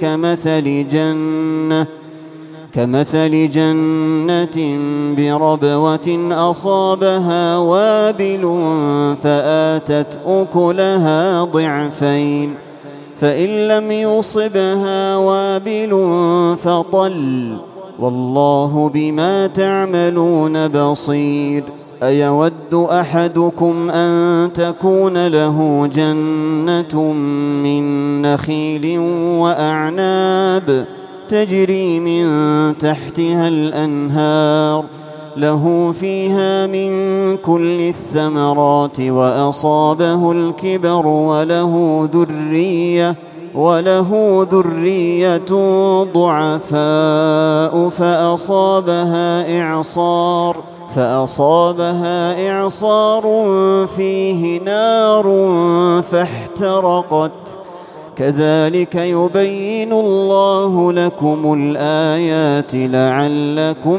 Speaker 2: كمثل جنة بربوة أصابها وابل فآتت أكلها ضعفين فإن لم يصبها وابل فطل والله بما تعملون بصير. أيود أحدكم أن تكون له جنة من نخيل وأعناب تجري من تحتها الأنهار له فيها من كل الثمرات وأصابه الكبر وله ذرية ضعفاء فأصابها إعصار فيه نار فاحترقت كذلك يبين الله لكم الآيات لعلكم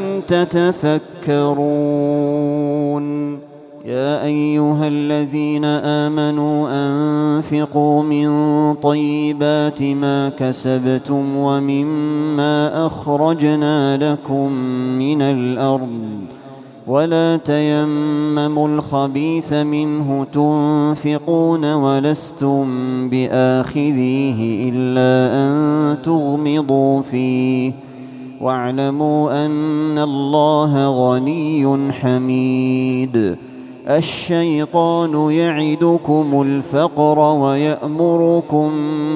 Speaker 2: تتفكرون. يا أيها الذين آمنوا أنفقوا من طيبات ما كسبتم ومما أخرجنا لكم من الأرض ولا تيمموا الخبيث منه تنفقون ولستم بآخذيه إلا أن تغمضوا فيه واعلموا أن الله غني حميد. الشيطان يعدكم الفقر ويأمركم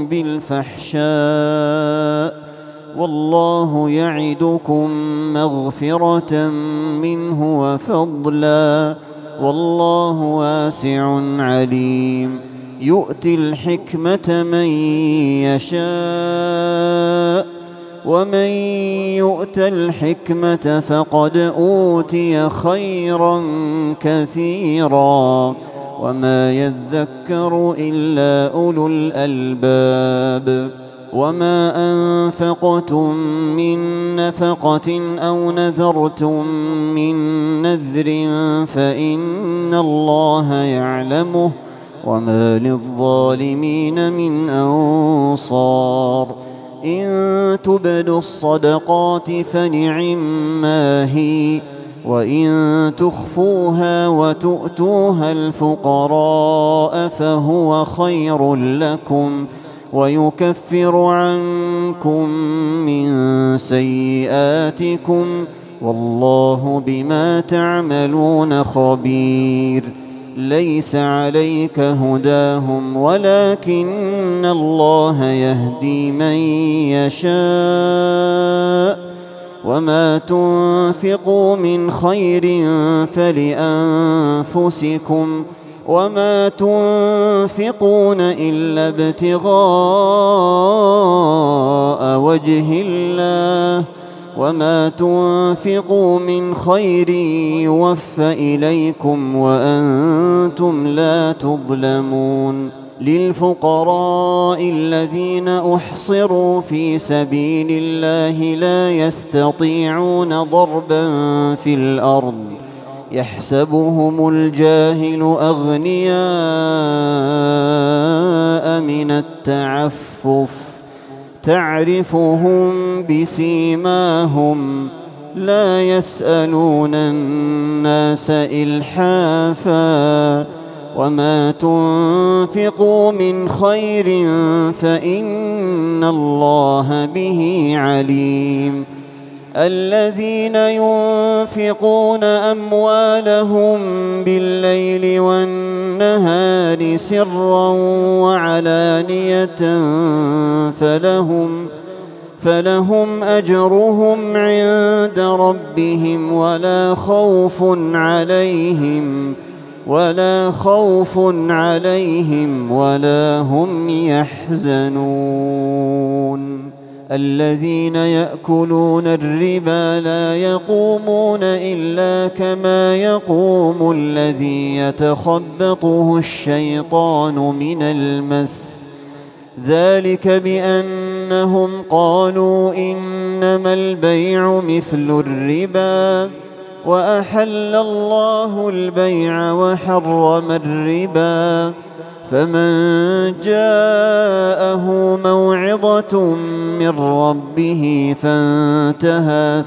Speaker 2: بالفحشاء والله يعدكم مغفرة منه وفضلا والله واسع عليم. يؤتي الحكمة من يشاء ومن يؤت الحكمة فقد أوتي خيرا كثيرا وما يذكر إلا أولو الألباب. وما أنفقتم من نفقة أو نذرتم من نذر فإن الله يعلمه وما للظالمين من أنصار. إن تبدوا الصدقات فنعما هي وإن تخفوها وتؤتوها الفقراء فهو خير لكم ويكفر عنكم من سيئاتكم والله بما تعملون خبير. ليس عليك هداهم ولكن الله يهدي من يشاء وما تنفقوا من خير فلأنفسكم وما تنفقون إلا ابتغاء وجه الله وما تنفقوا من خير يوفى إليكم وأنتم لا تظلمون. للفقراء الذين أحصروا في سبيل الله لا يستطيعون ضربا في الأرض يحسبهم الجاهل أغنياء من التعفف تعرفهم بسيماهم لا يسألون الناس إلحافا وما تنفقوا من خير فإن الله به عليم. الذين ينفقون أموالهم بالليل والنهار سرا وعلانية فلهم أجرهم عند ربهم ولا خوف عليهم ولا هم يحزنون. الذين يأكلون الربا لا يقومون إلا كما يقوم الذي يتخبطه الشيطان من المس ذلك بأنهم قالوا إنما البيع مثل الربا وأحل الله البيع وحرم الربا فمن جاءه موعظة من ربه فانتهى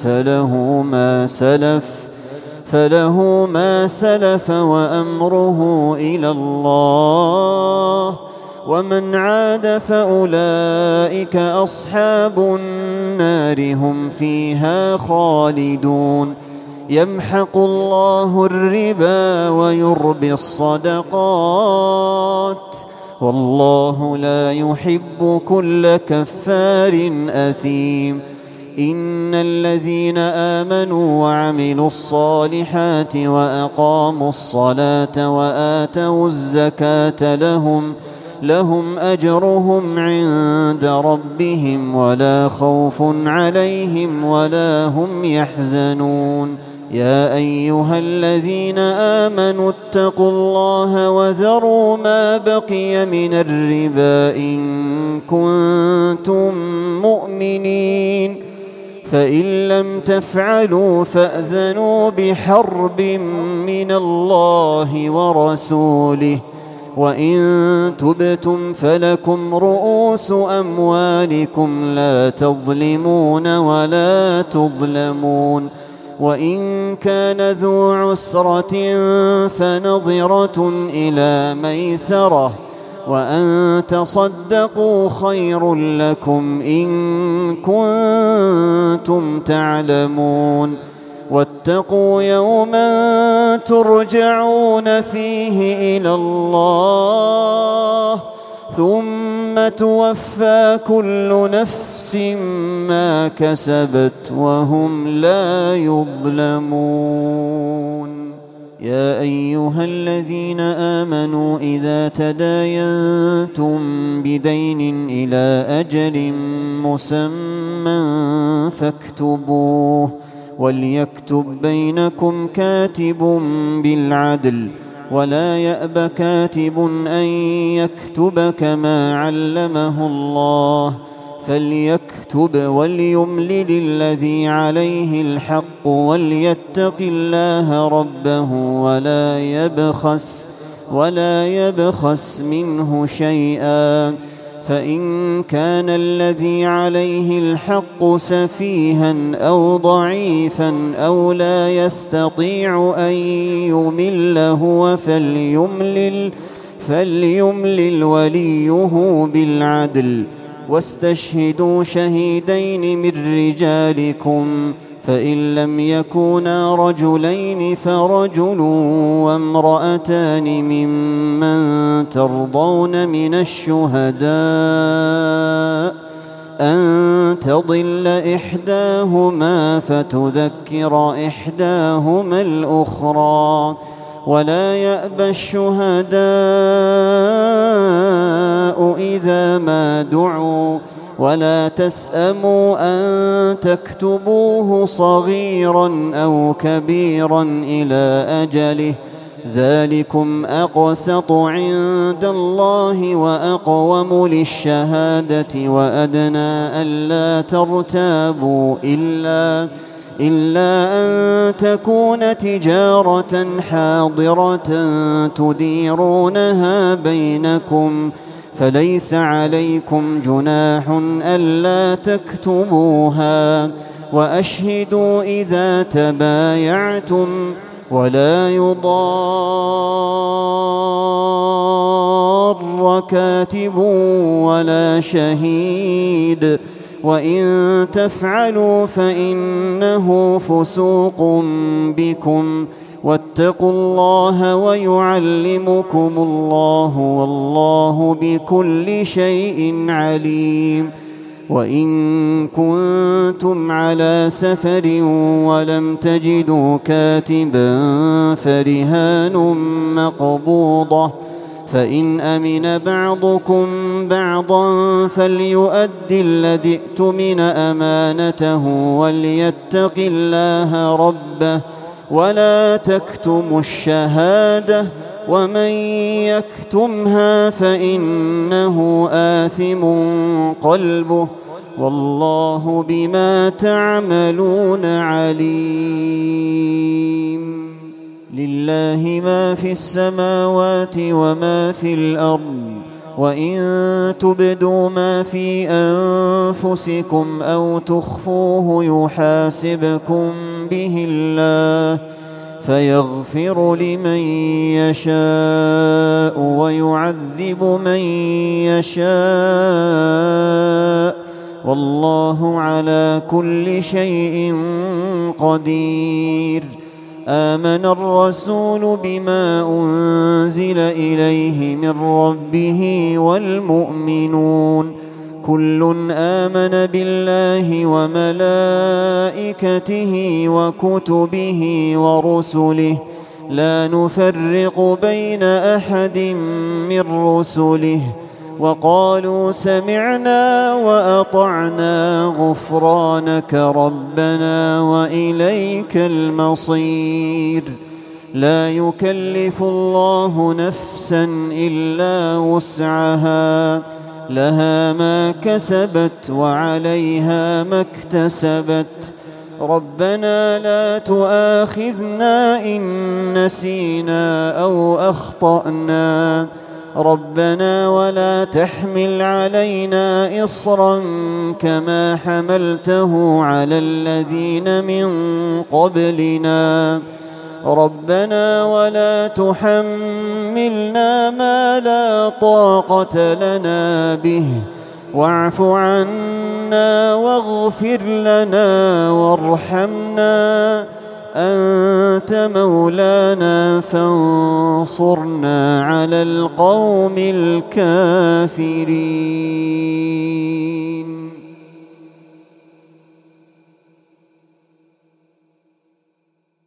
Speaker 2: فله ما سلف وأمره إلى الله ومن عاد فأولئك أصحاب النار هم فيها خالدون. يمحق الله الربا ويربي الصدقات والله لا يحب كل كفار أثيم. إن الذين آمنوا وعملوا الصالحات وأقاموا الصلاة وآتوا الزكاة لهم أجرهم عند ربهم ولا خوف عليهم ولا هم يحزنون. يا أيها الذين آمنوا اتقوا الله وذروا ما بقي من الربا إن كنتم مؤمنين فإن لم تفعلوا فأذنوا بحرب من الله ورسوله وإن تبتم فلكم رؤوس أموالكم لا تظلمون ولا تظلمون وإن كان ذو عسرة فنظرة إلى ميسرة وأن تصدقوا خير لكم إن كنتم تعلمون واتقوا يوما ترجعون فيه إلى الله ثم توفى كل نفس ما كسبت وهم لا يظلمون يا أيها الذين آمنوا إذا تداينتم بدين إلى أجل مسمى فاكتبوه وليكتب بينكم كاتب بالعدل ولا يأب كاتب أن يكتب كما علمه الله فليكتب وليملل الذي عليه الحق وليتق الله ربه ولا يبخس منه شيئا فإن كان الذي عليه الحق سفيها أو ضعيفا أو لا يستطيع أن يمل هو فليملل وليه بالعدل واستشهدوا شهيدين من رجالكم فإن لم يكونا رجلين فرجل وامرأتان ممن ترضون من الشهداء أن تضل إحداهما فتذكر إحداهما الأخرى ولا يأبى الشهداء إذا ما دعوا ولا تسأموا أن تكتبوه صغيرا أو كبيرا إلى أجله ذلكم أقسط عند الله وأقوم للشهادة وأدنى ألا ترتابوا إلا أن تكون تجارة حاضرة تديرونها بينكم فليس عليكم جناح ألا تكتبوها وأشهدوا إذا تبايعتم ولا يضار كاتب ولا شهيد وإن تفعلوا فإنه فسوق بكم واتقوا الله ويعلمكم الله والله بكل شيء عليم وإن كنتم على سفر ولم تجدوا كاتبا فرهان مقبوضة فإن أمن بعضكم بعضا فليؤدي الذي ائتمن أمانته وليتق الله ربه ولا تكتموا الشهادة ومن يكتمها فإنه آثم قلبه والله بما تعملون عليم لله ما في السماوات وما في الأرض وإن تبدوا ما في أنفسكم أو تخفوه يحاسبكم به الله فيغفر لمن يشاء ويعذب من يشاء والله على كل شيء قدير آمن الرسول بما أنزل إليه من ربه والمؤمنون كل آمن بالله وملائكته وكتبه ورسله لا نفرق بين أحد من رسله وقالوا سمعنا وأطعنا غفرانك ربنا وإليك المصير. لا يكلف الله نفسا إلا وسعها، لها ما كسبت وعليها ما اكتسبت. ربنا لا تؤاخذنا إن نسينا أو أخطأنا، ربنا ولا تحمل علينا إصرا كما حملته على الذين من قبلنا، ربنا ولا تحملنا ما لا طاقة لنا به، واعف عنا واغفر لنا وارحمنا، أنت مولانا فانصرنا على القوم الكافرين.